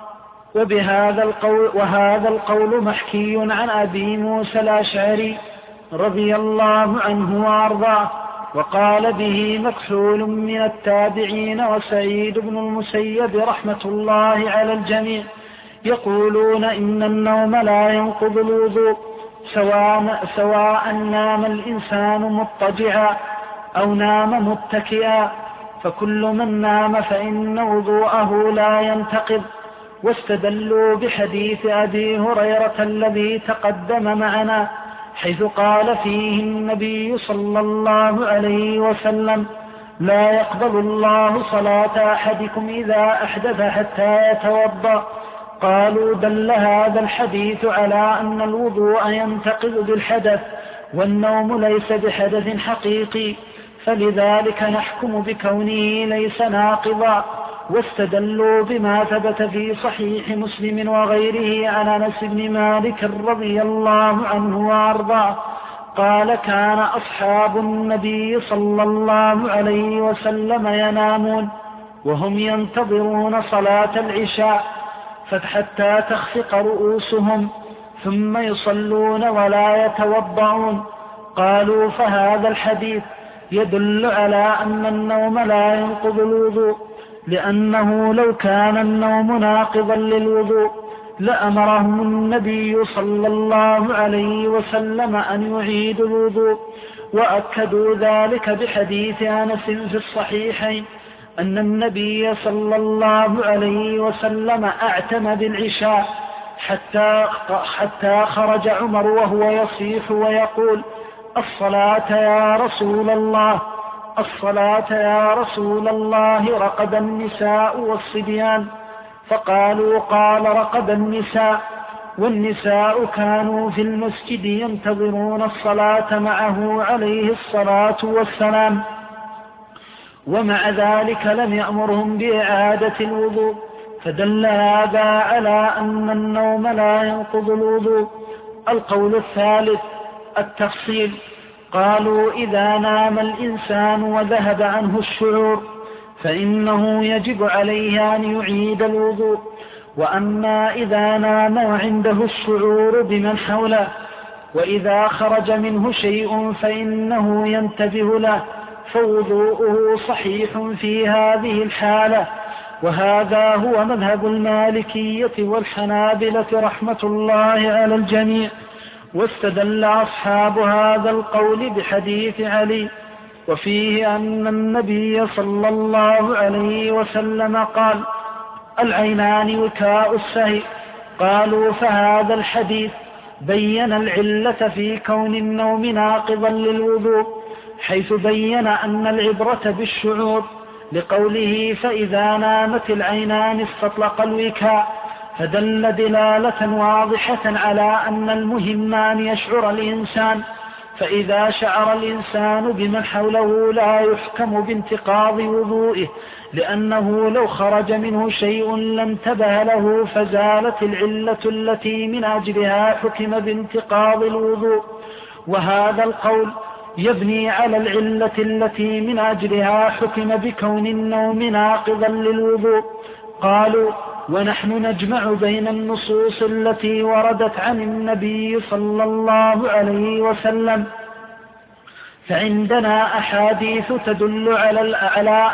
وهذا القول محكي عن أبي موسى الأشعري رضي الله عنه وأرضاه، وقال به مكحول من التابعين وسعيد بن المسيب رحمة الله على الجميع، يقولون إن النوم لا ينقض الوضوء سواء نام الإنسان مضطجعا أو نام متكئا، فكل من نام فإن وضوءه لا ينتقض. واستدلوا بحديث أبي هريرة الذي تقدم معنا، حيث قال فيه النبي صلى الله عليه وسلم: لا يقبل الله صلاة أحدكم إذا أحدث حتى يتوضأ. قالوا: دل هذا الحديث على أن الوضوء ينتقض بالحدث، والنوم ليس بحدث حقيقي، فلذلك نحكم بكونه ليس ناقضا. واستدلوا بما ثبت في صحيح مسلم وغيره عن أنس بن مالك رضي الله عنه وأرضاه قال: كان أصحاب النبي صلى الله عليه وسلم ينامون وهم ينتظرون صلاة العشاء حتى تخفق رؤوسهم، ثم يصلون ولا يتوضعون. قالوا فهذا الحديث يدل على أن النوم لا ينقض الوضوء، لأنه لو كان النوم ناقضا للوضوء لأمرهم النبي صلى الله عليه وسلم أن يعيدوا الوضوء. وأكدوا ذلك بحديث أنس في الصحيحين أن النبي صلى الله عليه وسلم أعتم بالعشاء حتى خرج عمر وهو يصيح ويقول: الصلاة يا رسول الله، الصلاة يا رسول الله، رقد النساء والصبيان. فقالوا: قال رقد النساء، والنساء كانوا في المسجد ينتظرون الصلاة معه عليه الصلاة والسلام، ومع ذلك لم يأمرهم بإعادة الوضوء، فدل هذا على أن النوم لا ينقض الوضوء. القول الثالث التفصيل. قالوا: إذا نام الإنسان وذهب عنه الشعور فإنه يجب عليه أن يعيد الوضوء، وأما إذا نام وعنده الشعور بمن حوله وإذا خرج منه شيء فإنه ينتبه له فوضوءه صحيح في هذه الحالة. وهذا هو مذهب المالكية والحنابلة رحمة الله على الجميع. واستدل أصحاب هذا القول بحديث علي وفيه أن النبي صلى الله عليه وسلم قال: العينان وكاء السهي. قالوا: فهذا الحديث بين العلة في كون النوم ناقضا للوضوء، حيث بين أن العبرة بالشعور، لقوله: فإذا نامت العينان استطلق الوكاء، فدل دلالة واضحة على أن المهم أن يشعر الإنسان، فإذا شعر الإنسان بمن حوله لا يحكم بانتقاض وضوئه، لأنه لو خرج منه شيء لانتبه له فزالت العلة التي من أجلها حكم بانتقاض الوضوء. وهذا القول يبني على العلة التي من أجلها حكم بكون النوم ناقضا للوضوء. قالوا: ونحن نجمع بين النصوص التي وردت عن النبي صلى الله عليه وسلم، فعندنا أحاديث تدل على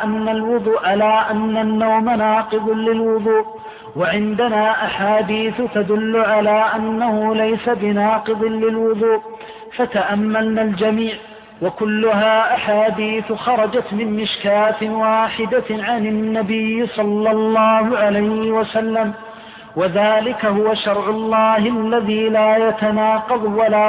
أن النوم ناقض للوضوء، وعندنا أحاديث تدل على أنه ليس بناقض للوضوء، فتأملنا الجميع، وكلها أحاديث خرجت من مشكاة واحدة عن النبي صلى الله عليه وسلم، وذلك هو شرع الله الذي لا يتناقض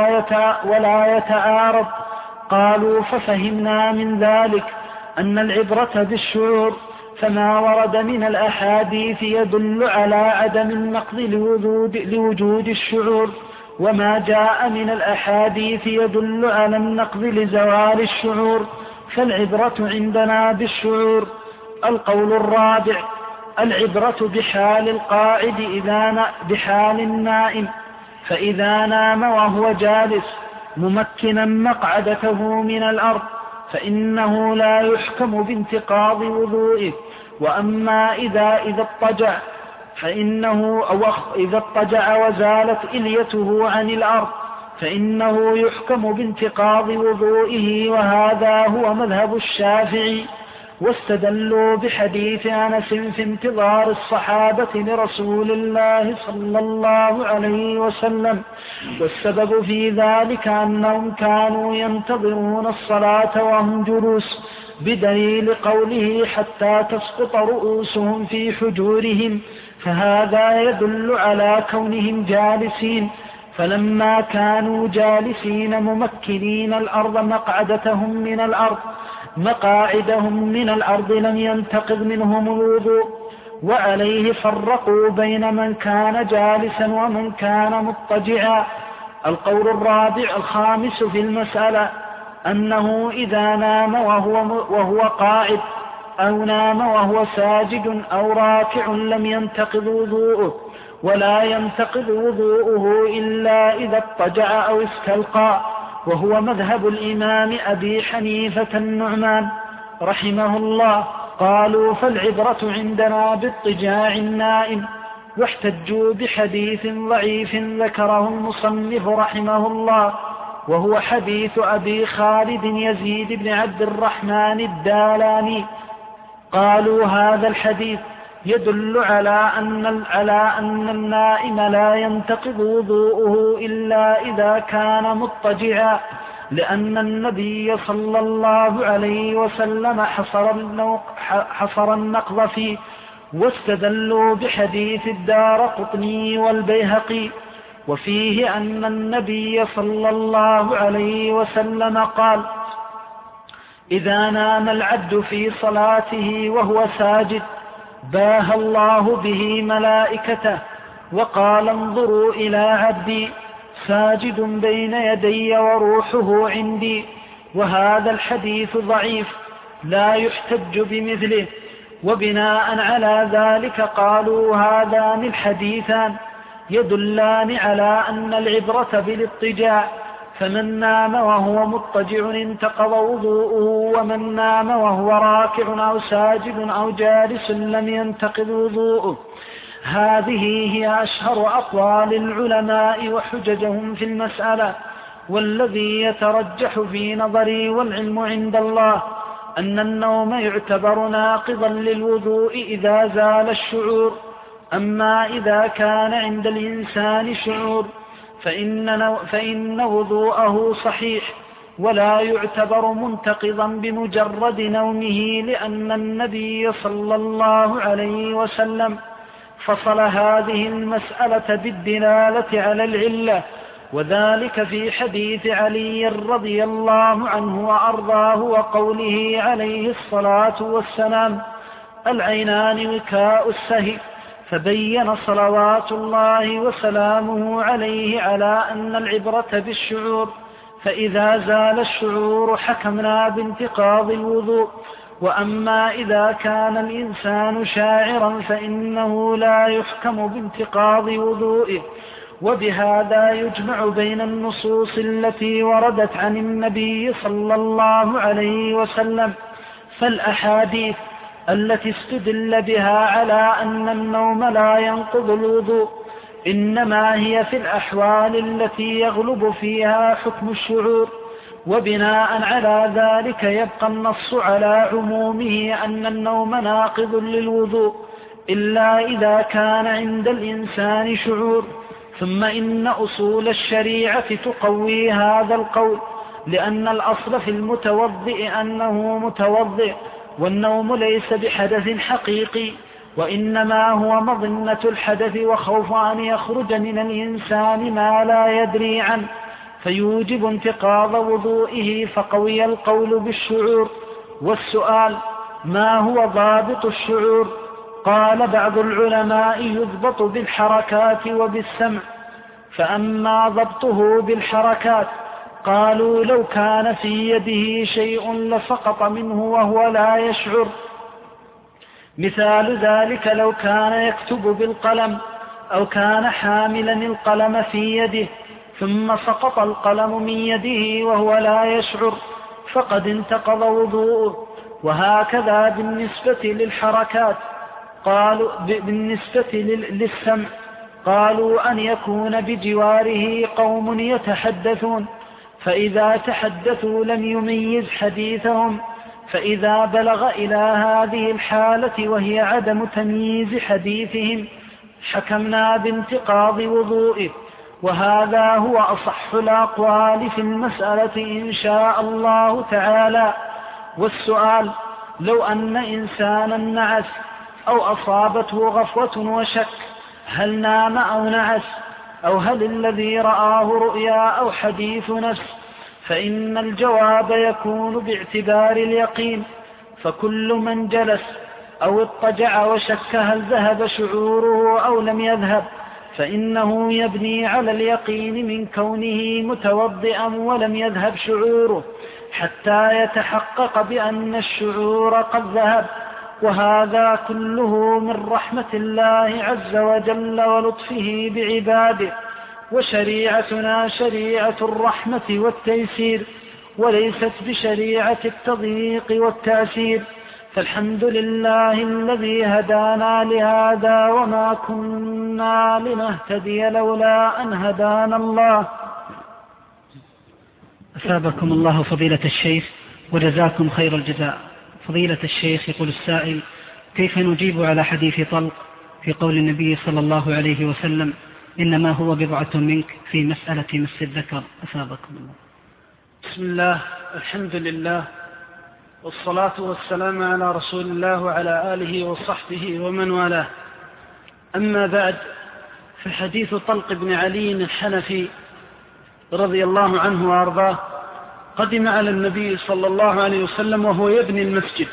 ولا يتعارض. قالوا: ففهمنا من ذلك أن العبرة بالشعور، فما ورد من الأحاديث يدل على عدم النقض لوجود الشعور، وما جاء من الأحاديث يدل على النقض لزوال الشعور، فالعبرة عندنا بالشعور. القول الرابع العبرة بحال القاعد بحال النائم، فإذا نام وهو جالس ممكنا مقعدته من الأرض فإنه لا يحكم بانتقاض وضوئه، وأما إذا اضطجع إذا اضطجع وزالت إليته عن الأرض فإنه يحكم بانتقاض وضوئه، وهذا هو مذهب الشافعي. واستدلوا بحديث أنس في انتظار الصحابة لرسول الله صلى الله عليه وسلم، والسبب في ذلك أنهم كانوا ينتظرون الصلاة وهم جلوس، بدليل قوله: حتى تسقط رؤوسهم في حجورهم، فهذا يدل على كونهم جالسين. فلما كانوا جالسين ممكنين الأرض مقاعدهم من الأرض لم ينتقض منهم الوضوء، وعليه فرقوا بين من كان جالسا ومن كان مضطجعا. القول الخامس في المسألة أنه إذا نام وهو قاعد أو نام وهو ساجد أو راكع لم ينتقض وضوءه، ولا ينتقض وضوءه إلا إذا اضطجع أو استلقى، وهو مذهب الإمام أبي حنيفة النعمان رحمه الله. قالوا: فالعبرة عندنا باضطجاع النائم، واحتجوا بحديث ضعيف ذكره المصنف رحمه الله وهو حديث أبي خالد يزيد بن عبد الرحمن الدالاني. قالوا هذا الحديث يدل على أن النائم لا ينتقض وضوءه إلا إذا كان مضطجعا، لأن النبي صلى الله عليه وسلم حصر النقض فيه. واستدلوا بحديث الدارقطني والبيهقي، وفيه أن النبي صلى الله عليه وسلم قال: إذا نام العبد في صلاته وهو ساجد باهى الله به ملائكته وقال: انظروا إلى عبدي ساجد بين يدي وروحه عندي. وهذا الحديث ضعيف لا يحتج بمثله. وبناء على ذلك قالوا هذان الحديثان يدلان على أن العبرة بالاضطجاع، فمن نام وهو مضطجع انتقض وضوءه، ومن نام وهو راكع أو ساجد أو جالس لم ينتقض وضوءه. هذه هي أشهر أقوال العلماء وحججهم في المسألة. والذي يترجح في نظري والعلم عند الله أن النوم يعتبر ناقضا للوضوء إذا زال الشعور. أما إذا كان عند الإنسان شعور فإن وضوءه صحيح ولا يعتبر منتقضا بمجرد نومه، لأن النبي صلى الله عليه وسلم فصل هذه المسألة بالدلالة على العلة، وذلك في حديث علي رضي الله عنه وأرضاه وقوله عليه الصلاة والسلام: العينان وكاء السهي. فبين صلوات الله وسلامه عليه على أن العبرة بالشعور، فإذا زال الشعور حكمنا بانتقاض الوضوء. وأما إذا كان الإنسان شاعرا فإنه لا يحكم بانتقاض وضوئه. وبهذا يجمع بين النصوص التي وردت عن النبي صلى الله عليه وسلم. فالأحاديث التي استدل بها على أن النوم لا ينقض الوضوء إنما هي في الأحوال التي يغلب فيها حكم الشعور. وبناء على ذلك يبقى النص على عمومه أن النوم ناقض للوضوء إلا إذا كان عند الإنسان شعور. ثم إن أصول الشريعة تقوي هذا القول، لأن الأصل في المتوضئ أنه متوضئ، والنوم ليس بحدث حقيقي، وإنما هو مظنة الحدث وخوف أن يخرج من الإنسان ما لا يدري عنه فيوجب انتقاض وضوئه، فقوي القول بالشعور. والسؤال: ما هو ضابط الشعور؟ قال بعض العلماء: يضبط بالحركات وبالسمع. فأما ضبطه بالحركات قالوا: لو كان في يده شيء لسقط منه وهو لا يشعر. مثال ذلك لو كان يكتب بالقلم أو كان حاملا القلم في يده ثم سقط القلم من يده وهو لا يشعر فقد انتقض وضوءه. وهكذا بالنسبة للحركات. قالوا بالنسبة للسمع قالوا: أن يكون بجواره قوم يتحدثون، فإذا تحدثوا لم يميز حديثهم، فإذا بلغ إلى هذه الحالة وهي عدم تمييز حديثهم حكمنا بانتقاض وضوئه. وهذا هو أصح الأقوال في المسألة إن شاء الله تعالى. والسؤال: لو أن إنسانا نعس أو أصابته غفوة وشك هل نام أو نعس، أو هل الذي رآه رؤيا أو حديث نفس، فإن الجواب يكون باعتبار اليقين. فكل من جلس أو اضطجع وشك هل ذهب شعوره أو لم يذهب فإنه يبني على اليقين من كونه متوضئا ولم يذهب شعوره حتى يتحقق بأن الشعور قد ذهب. وهذا كله من رحمة الله عز وجل ولطفه بعباده. وشريعتنا شريعة الرحمة والتيسير وليست بشريعة التضييق والتعسير. فالحمد لله الذي هدانا لهذا وما كنا لنهتدي لولا أن هدانا الله. أثابكم الله فضيلة الشيخ وجزاكم خير الجزاء. فضيلة الشيخ، يقول السائل: كيف نجيب على حديث طلق في قول النبي صلى الله عليه وسلم: إنما هو بضعة منك، في مسألة مس الذكر؟ أثابكم الله. بسم الله، الحمد لله، والصلاة والسلام على رسول الله وعلى آله وصحبه ومن والاه. أما بعد، في حديث طلق بن علي الحنفي رضي الله عنه وأرضاه، قدم على النبي صلى الله عليه وسلم وهو يبني المسجد،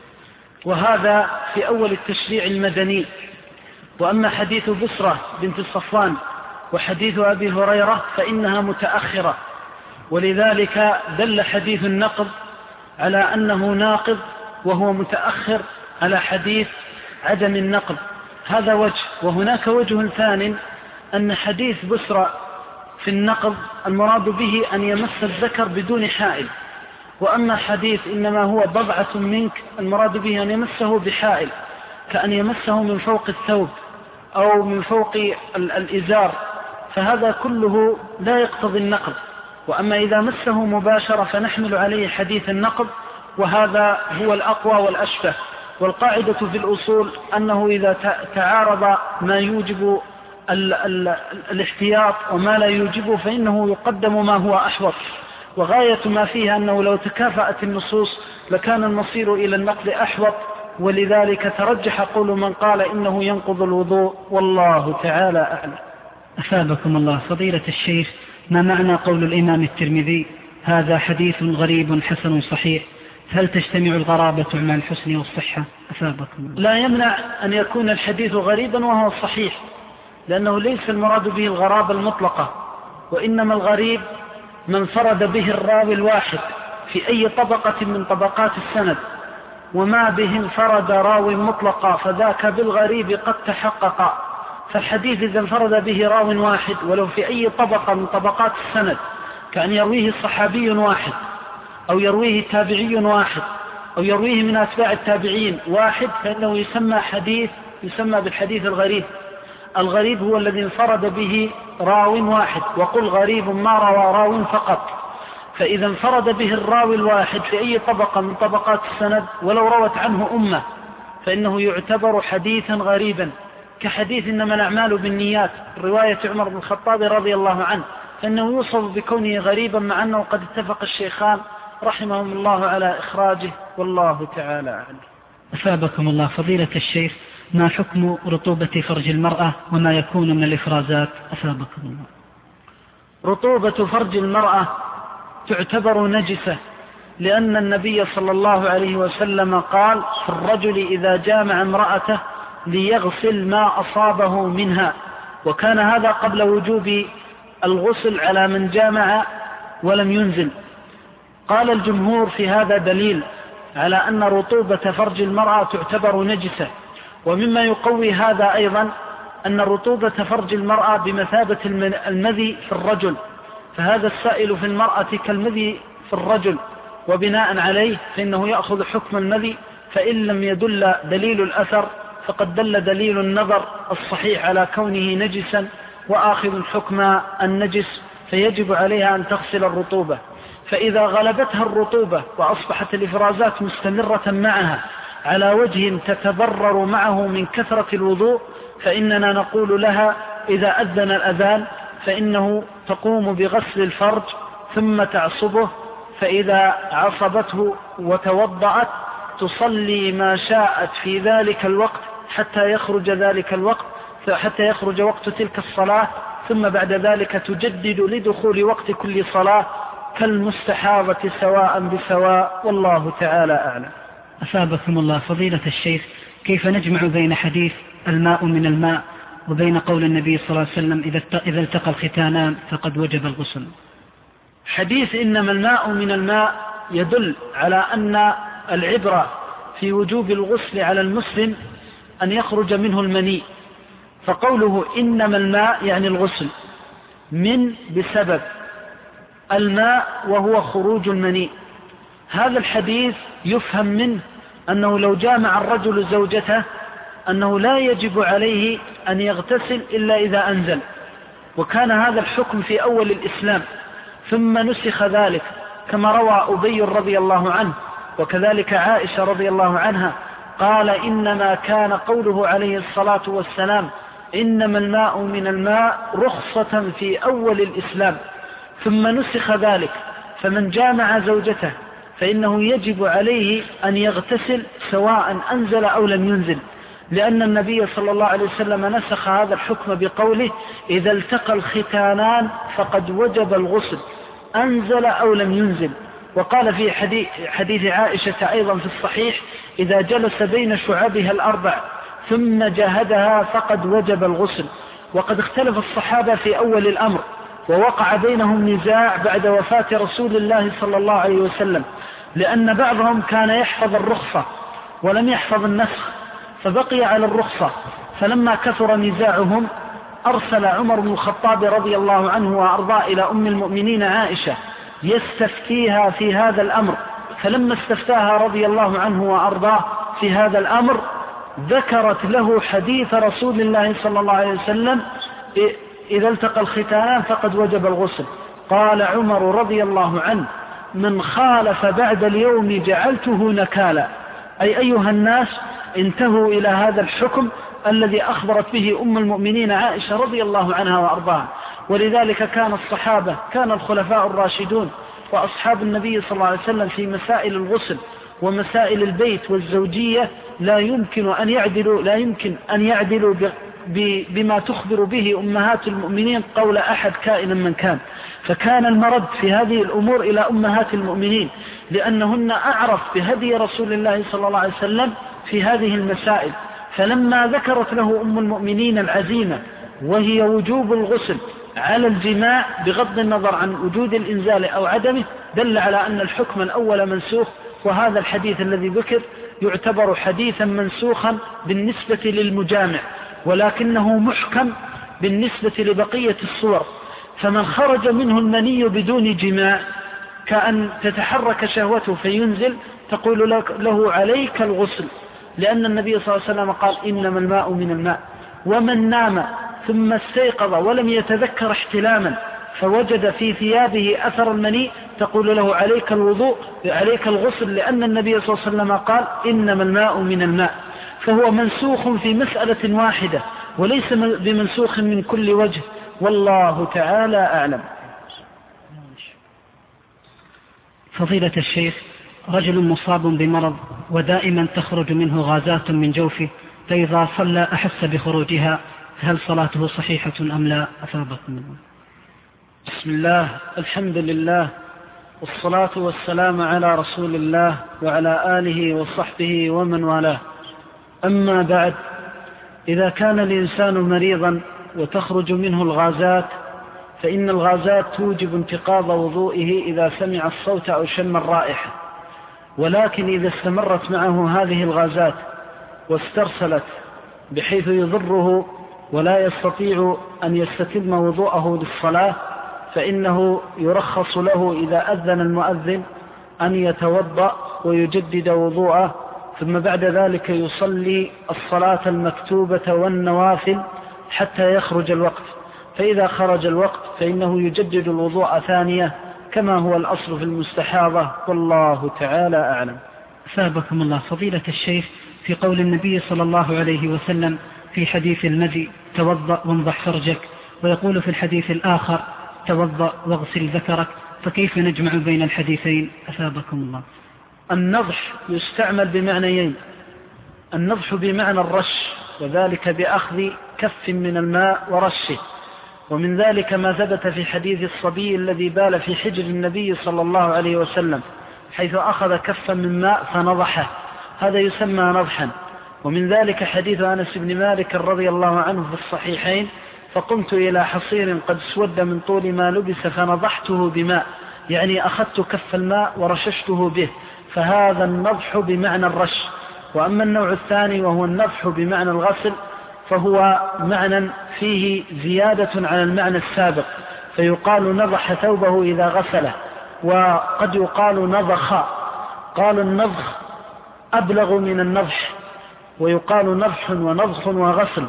وهذا في أول التشريع المدني. وأما حديث بسرة بنت صفوان وحديث أبي هريرة فإنها متأخرة، ولذلك دل حديث النقض على أنه ناقض، وهو متأخر على حديث عدم النقض. هذا وجه. وهناك وجه ثاني، أن حديث بسرة في النقض المراد به أن يمس الذكر بدون حائل، وأما حديث إنما هو بضعة منك المراد به أن يمسه بحائل، كأن يمسه من فوق الثوب أو من فوق الإزار، فهذا كله لا يقتضي النقض. وأما إذا مسه مباشرة فنحمل عليه حديث النقض، وهذا هو الأقوى والأشبه. والقاعدة في الأصول أنه إذا تعارض ما يوجب الاحتياط وما لا يوجبه فإنه يقدم ما هو أحوط، وغاية ما فيها أنه لو تكافأت النصوص لكان المصير إلى النقض أحوط، ولذلك ترجح قول من قال إنه ينقض الوضوء، والله تعالى أعلم. أثابكم الله فضيلة الشيخ، ما معنى قول الإمام الترمذي: هذا حديث غريب حسن صحيح؟ هل تجتمع الغرابة مع الحسن والصحة؟ أثابكم الله. لا يمنع أن يكون الحديث غريبا وهو صحيح، لأنه ليس المراد به الغرابة المطلقة، وإنما الغريب من فرد به الراوي الواحد في أي طبقة من طبقات السند، وما به انفرد راوي مطلقا فذاك بالغريب قد تحقق. فالحديث إذا انفرد به راوي واحد ولو في أي طبقة من طبقات السند، كأن يرويه صحابي واحد أو يرويه تابعي واحد أو يرويه من أتباع التابعين واحد، فإنه يسمى بالحديث الغريب. الغريب هو الذي انفرد به راو واحد، وقل غريب ما روى راو فقط. فإذا انفرد به الراوي الواحد في أي طبقة من طبقات السند ولو روت عنه أمة فإنه يعتبر حديثا غريبا، كحديث إنما الأعمال بالنيات رواية عمر بن الخطاب رضي الله عنه، فإنه يوصف بكونه غريبا مع أنه قد اتفق الشيخان رحمهم الله على إخراجه، والله تعالى أعلم. أثابكم الله فضيلة الشيخ، ما حكم رطوبة فرج المرأة وما يكون من الإفرازات؟ أثابكم الله. رطوبة فرج المرأة تعتبر نجسة، لأن النبي صلى الله عليه وسلم قال: في الرجل إذا جامع امرأته ليغسل ما أصابه منها، وكان هذا قبل وجوب الغسل على من جامع ولم ينزل. قال الجمهور في هذا دليل على أن رطوبة فرج المرأة تعتبر نجسة. ومما يقوي هذا أيضا أن رطوبة فرج المرأة بمثابة المذي في الرجل، فهذا السائل في المرأة كالمذي في الرجل، وبناء عليه فإنه يأخذ حكم المذي، فإن لم يدل دليل الأثر فقد دل دليل النظر الصحيح على كونه نجسا، وآخذ حكم النجس، فيجب عليها أن تغسل الرطوبة. فإذا غلبتها الرطوبة وأصبحت الإفرازات مستمرة معها على وجه تتبرر معه من كثرة الوضوء، فإننا نقول لها إذا أذن الأذان فإنه تقوم بغسل الفرج ثم تعصبه، فإذا عصبته وتوضأت تصلي ما شاءت في ذلك الوقت حتى يخرج وقت تلك الصلاة، ثم بعد ذلك تجدد لدخول وقت كل صلاة كالمستحاضة سواء بسواء، والله تعالى أعلم. أثابكم الله فضيلة الشيخ، كيف نجمع بين حديث الماء من الماء وبين قول النبي صلى الله عليه وسلم إذا التقى الختانان فقد وجب الغسل؟ حديث إنما الماء من الماء يدل على أن العبرة في وجوب الغسل على المسلم أن يخرج منه المني، فقوله إنما الماء يعني الغسل، من بسبب الماء وهو خروج المني. هذا الحديث يفهم منه أنه لو جامع الرجل زوجته أنه لا يجب عليه أن يغتسل إلا إذا أنزل، وكان هذا الحكم في أول الإسلام، ثم نسخ ذلك، كما روى أبي رضي الله عنه وكذلك عائشة رضي الله عنها، قال إنما كان قوله عليه الصلاة والسلام إنما الماء من الماء رخصة في أول الإسلام، ثم نسخ ذلك، فمن جامع زوجته فإنه يجب عليه أن يغتسل سواء أنزل أو لم ينزل، لأن النبي صلى الله عليه وسلم نسخ هذا الحكم بقوله إذا التقى الختانان فقد وجب الغسل أنزل أو لم ينزل. وقال في حديث عائشة أيضا في الصحيح إذا جلس بين شعبها الأربع ثم جاهدها فقد وجب الغسل. وقد اختلف الصحابة في أول الأمر، ووقع بينهم نزاع بعد وفاة رسول الله صلى الله عليه وسلم، لأن بعضهم كان يحفظ الرخصة ولم يحفظ النسخ فبقي على الرخصة. فلما كثر نزاعهم أرسل عمر بن الخطاب رضي الله عنه وأرضاه إلى أم المؤمنين عائشة يستفتيها في هذا الأمر، فلما استفتاها رضي الله عنه وأرضاه في هذا الأمر ذكرت له حديث رسول الله صلى الله عليه وسلم إذا التقى الختانان فقد وجب الغسل. قال عمر رضي الله عنه من خالف بعد اليوم جعلته نكالا، أي أيها الناس انتهوا إلى هذا الحكم الذي أخبرت به أم المؤمنين عائشة رضي الله عنها وأرضاها. ولذلك كان الصحابة، كان الخلفاء الراشدون وأصحاب النبي صلى الله عليه وسلم في مسائل الغسل ومسائل البيت والزوجية لا يمكن أن يعدلوا بما تخبر به أمهات المؤمنين قول أحد كائنا من كان. فكان المرد في هذه الأمور إلى أمهات المؤمنين، لأنهن أعرف بهدي رسول الله صلى الله عليه وسلم في هذه المسائل. فلما ذكرت له أم المؤمنين العزيمة وهي وجوب الغسل على الجماع بغض النظر عن وجود الإنزال أو عدمه، دل على أن الحكم الأول منسوخ. وهذا الحديث الذي ذكر يعتبر حديثا منسوخا بالنسبة للمجامع، ولكنه محكم بالنسبة لبقية الصور. فمن خرج منه المني بدون جماع كأن تتحرك شهوته فينزل تقول له عليك الغسل، لأن النبي صلى الله عليه وسلم قال إنما الماء من الماء. ومن نام ثم استيقظ ولم يتذكر احتلاما فوجد في ثيابه أثر المني تقول له عليك الوضوء عليك الغسل، لأن النبي صلى الله عليه وسلم قال إنما الماء من الماء. فهو منسوخ في مسألة واحدة وليس بمنسوخ من كل وجه، والله تعالى أعلم. فضيلة الشيخ، رجل مصاب بمرض ودائما تخرج منه غازات من جوفه، فإذا صلى أحس بخروجها، هل صلاته صحيحة أم لا؟ أثابكم الله. بسم الله، الحمد لله، والصلاة والسلام على رسول الله وعلى آله وصحبه ومن والاه. أما بعد، إذا كان الإنسان مريضا وتخرج منه الغازات فإن الغازات توجب انتقاض وضوئه إذا سمع الصوت أو شم الرائحة، ولكن إذا استمرت معه هذه الغازات واسترسلت بحيث يضره ولا يستطيع أن يستتم وضوءه للصلاة فإنه يرخص له إذا أذن المؤذن أن يتوضأ ويجدد وضوءه، ثم بعد ذلك يصلي الصلاة المكتوبة والنوافل حتى يخرج الوقت، فإذا خرج الوقت فإنه يجدد الوضوء ثانية كما هو الأصل في المستحاضة، والله تعالى أعلم. أثابكم الله. فضيلة الشيخ، في قول النبي صلى الله عليه وسلم في حديث المذي توضأ وانضح فرجك، ويقول في الحديث الآخر توضأ واغسل ذكرك، فكيف نجمع بين الحديثين؟ أثابكم الله. النضح يستعمل بمعنيين، النضح بمعنى الرش، وذلك بأخذ كف من الماء ورشه، ومن ذلك ما ثبت في حديث الصبي الذي بال في حجر النبي صلى الله عليه وسلم حيث أخذ كفا من ماء فنضحه، هذا يسمى نضحا. ومن ذلك حديث أنس بن مالك رضي الله عنه في الصحيحين فقمت إلى حصير قد اسود من طول ما لبس فنضحته بماء، يعني أخذت كف الماء ورششته به، فهذا النضح بمعنى الرش. وأما النوع الثاني وهو النضح بمعنى الغسل فهو معنى فيه زيادة على المعنى السابق، فيقال نضح ثوبه إذا غسله، وقد يقال نضخ. قال النضخ أبلغ من النضح، ويقال نضح ونضخ وغسل،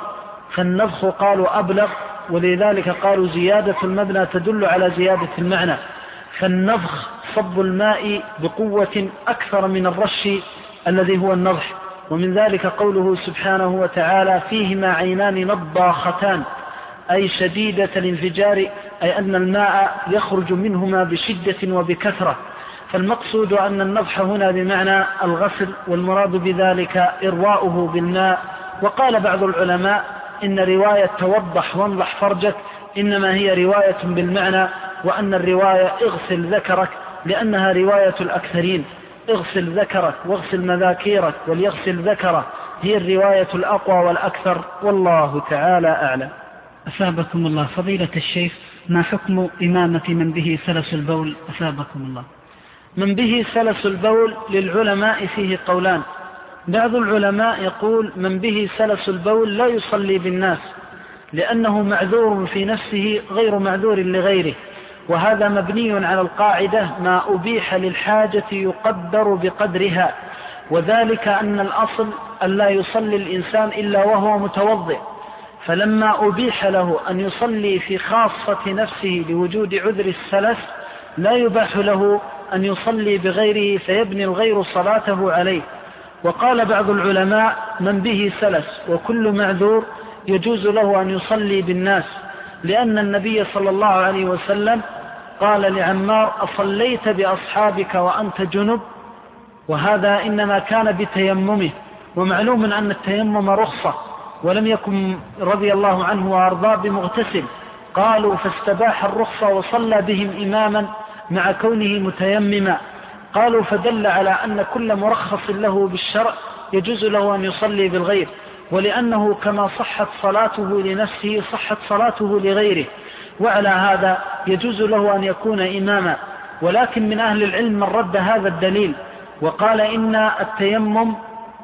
فالنضخ قالوا أبلغ، ولذلك قالوا زيادة المبنى تدل على زيادة المعنى. فالنضخ صب الماء بقوة أكثر من الرش الذي هو النضح. ومن ذلك قوله سبحانه وتعالى فيهما عينان نضاختان، أي شديدة الانفجار، أي أن الماء يخرج منهما بشدة وبكثرة. فالمقصود أن النضح هنا بمعنى الغسل، والمراد بذلك إرواؤه بالماء. وقال بعض العلماء إن رواية توضح وانضح فرجك إنما هي رواية بالمعنى، وأن الرواية اغسل ذكرك لأنها رواية الأكثرين، اغسل ذكرك واغسل مذاكيرك وليغسل ذكره، هي الرواية الأقوى والأكثر، والله تعالى أعلم. أثابكم الله. فضيلة الشيخ، ما حكم إمامة من به سلس البول؟ أثابكم الله. من به سلس البول للعلماء فيه قولان. بعض العلماء يقول من به سلس البول لا يصلي بالناس لأنه معذور في نفسه غير معذور لغيره، وهذا مبني على القاعدة ما أبيح للحاجة يقدر بقدرها، وذلك أن الأصل أن لا يصلي الإنسان إلا وهو متوضئ، فلما أبيح له أن يصلي في خاصة نفسه لوجود عذر السلس لا يباح له أن يصلي بغيره فيبني الغير صلاته عليه. وقال بعض العلماء من به سلس وكل معذور يجوز له أن يصلي بالناس، لأن النبي صلى الله عليه وسلم قال لعمار أصليت بأصحابك وأنت جنب؟ وهذا إنما كان بتيممه، ومعلوم أن التيمم رخصة، ولم يكن رضي الله عنه وأرضاه بمغتسل. قالوا فاستباح الرخصة وصلى بهم إماما مع كونه متيمما. قالوا فدل على أن كل مرخص له بالشرع يجوز له أن يصلي بالغير، ولأنه كما صحت صلاته لنفسه صحت صلاته لغيره، وعلى هذا يجوز له أن يكون إماما. ولكن من أهل العلم من رد هذا الدليل وقال إن التيمم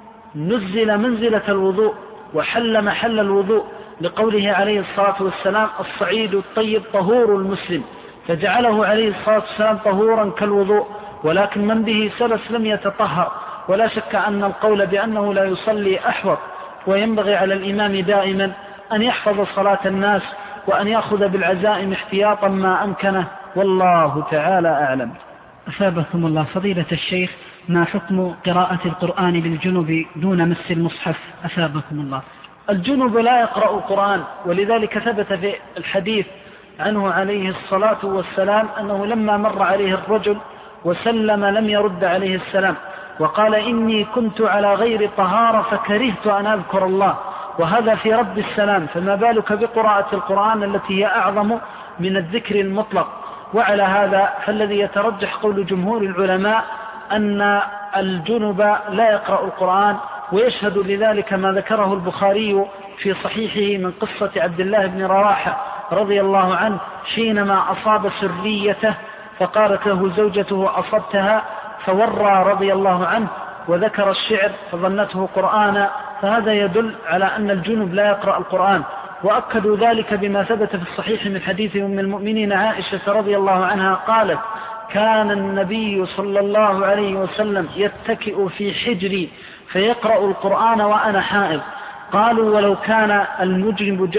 نزل منزلة الوضوء وحل محل الوضوء، لقوله عليه الصلاة والسلام الصعيد الطيب طهور المسلم، فجعله عليه الصلاة والسلام طهورا كالوضوء. ولكن من به سلس لم يتطهر، ولا شك أن القول بأنه لا يصلي أحوط، وينبغي على الإمام دائما أن يحفظ صلاة الناس وأن يأخذ بالعزائم احتياطا ما أمكنه، والله تعالى أعلم. أثابكم الله. فضيلة الشيخ، ما حكم قراءة القرآن للجنب دون مس المصحف؟ أثابكم الله. الجنب لا يقرأ القرآن، ولذلك ثبت في الحديث عنه عليه الصلاة والسلام أنه لما مر عليه الرجل وسلم لم يرد عليه السلام، وقال إني كنت على غير طهارة فكرهت أن أذكر الله، وهذا في رد السلام، فما بالك بقراءة القرآن التي هي أعظم من الذكر المطلق. وعلى هذا فالذي يترجح قول جمهور العلماء أن الجنب لا يقرأ القرآن، ويشهد لذلك ما ذكره البخاري في صحيحه من قصة عبد الله بن رواحة رضي الله عنه حينما أصاب سريته فقالت له زوجته أصبتها، فورى رضي الله عنه وذكر الشعر فظنته قرآنا، فهذا يدل على أن الجنب لا يقرأ القرآن. وأكدوا ذلك بما ثبت في الصحيح من حديث أم المؤمنين عائشة رضي الله عنها قالت كان النبي صلى الله عليه وسلم يتكئ في حجري فيقرأ القرآن وأنا حائض. قالوا ولو كان المجنب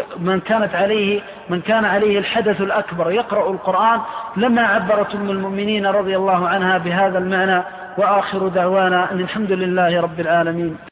من كان عليه الحدث الأكبر يقرأ القرآن لما عبرت أم المؤمنين رضي الله عنها بهذا المعنى. وآخر دعوانا أن الحمد لله رب العالمين.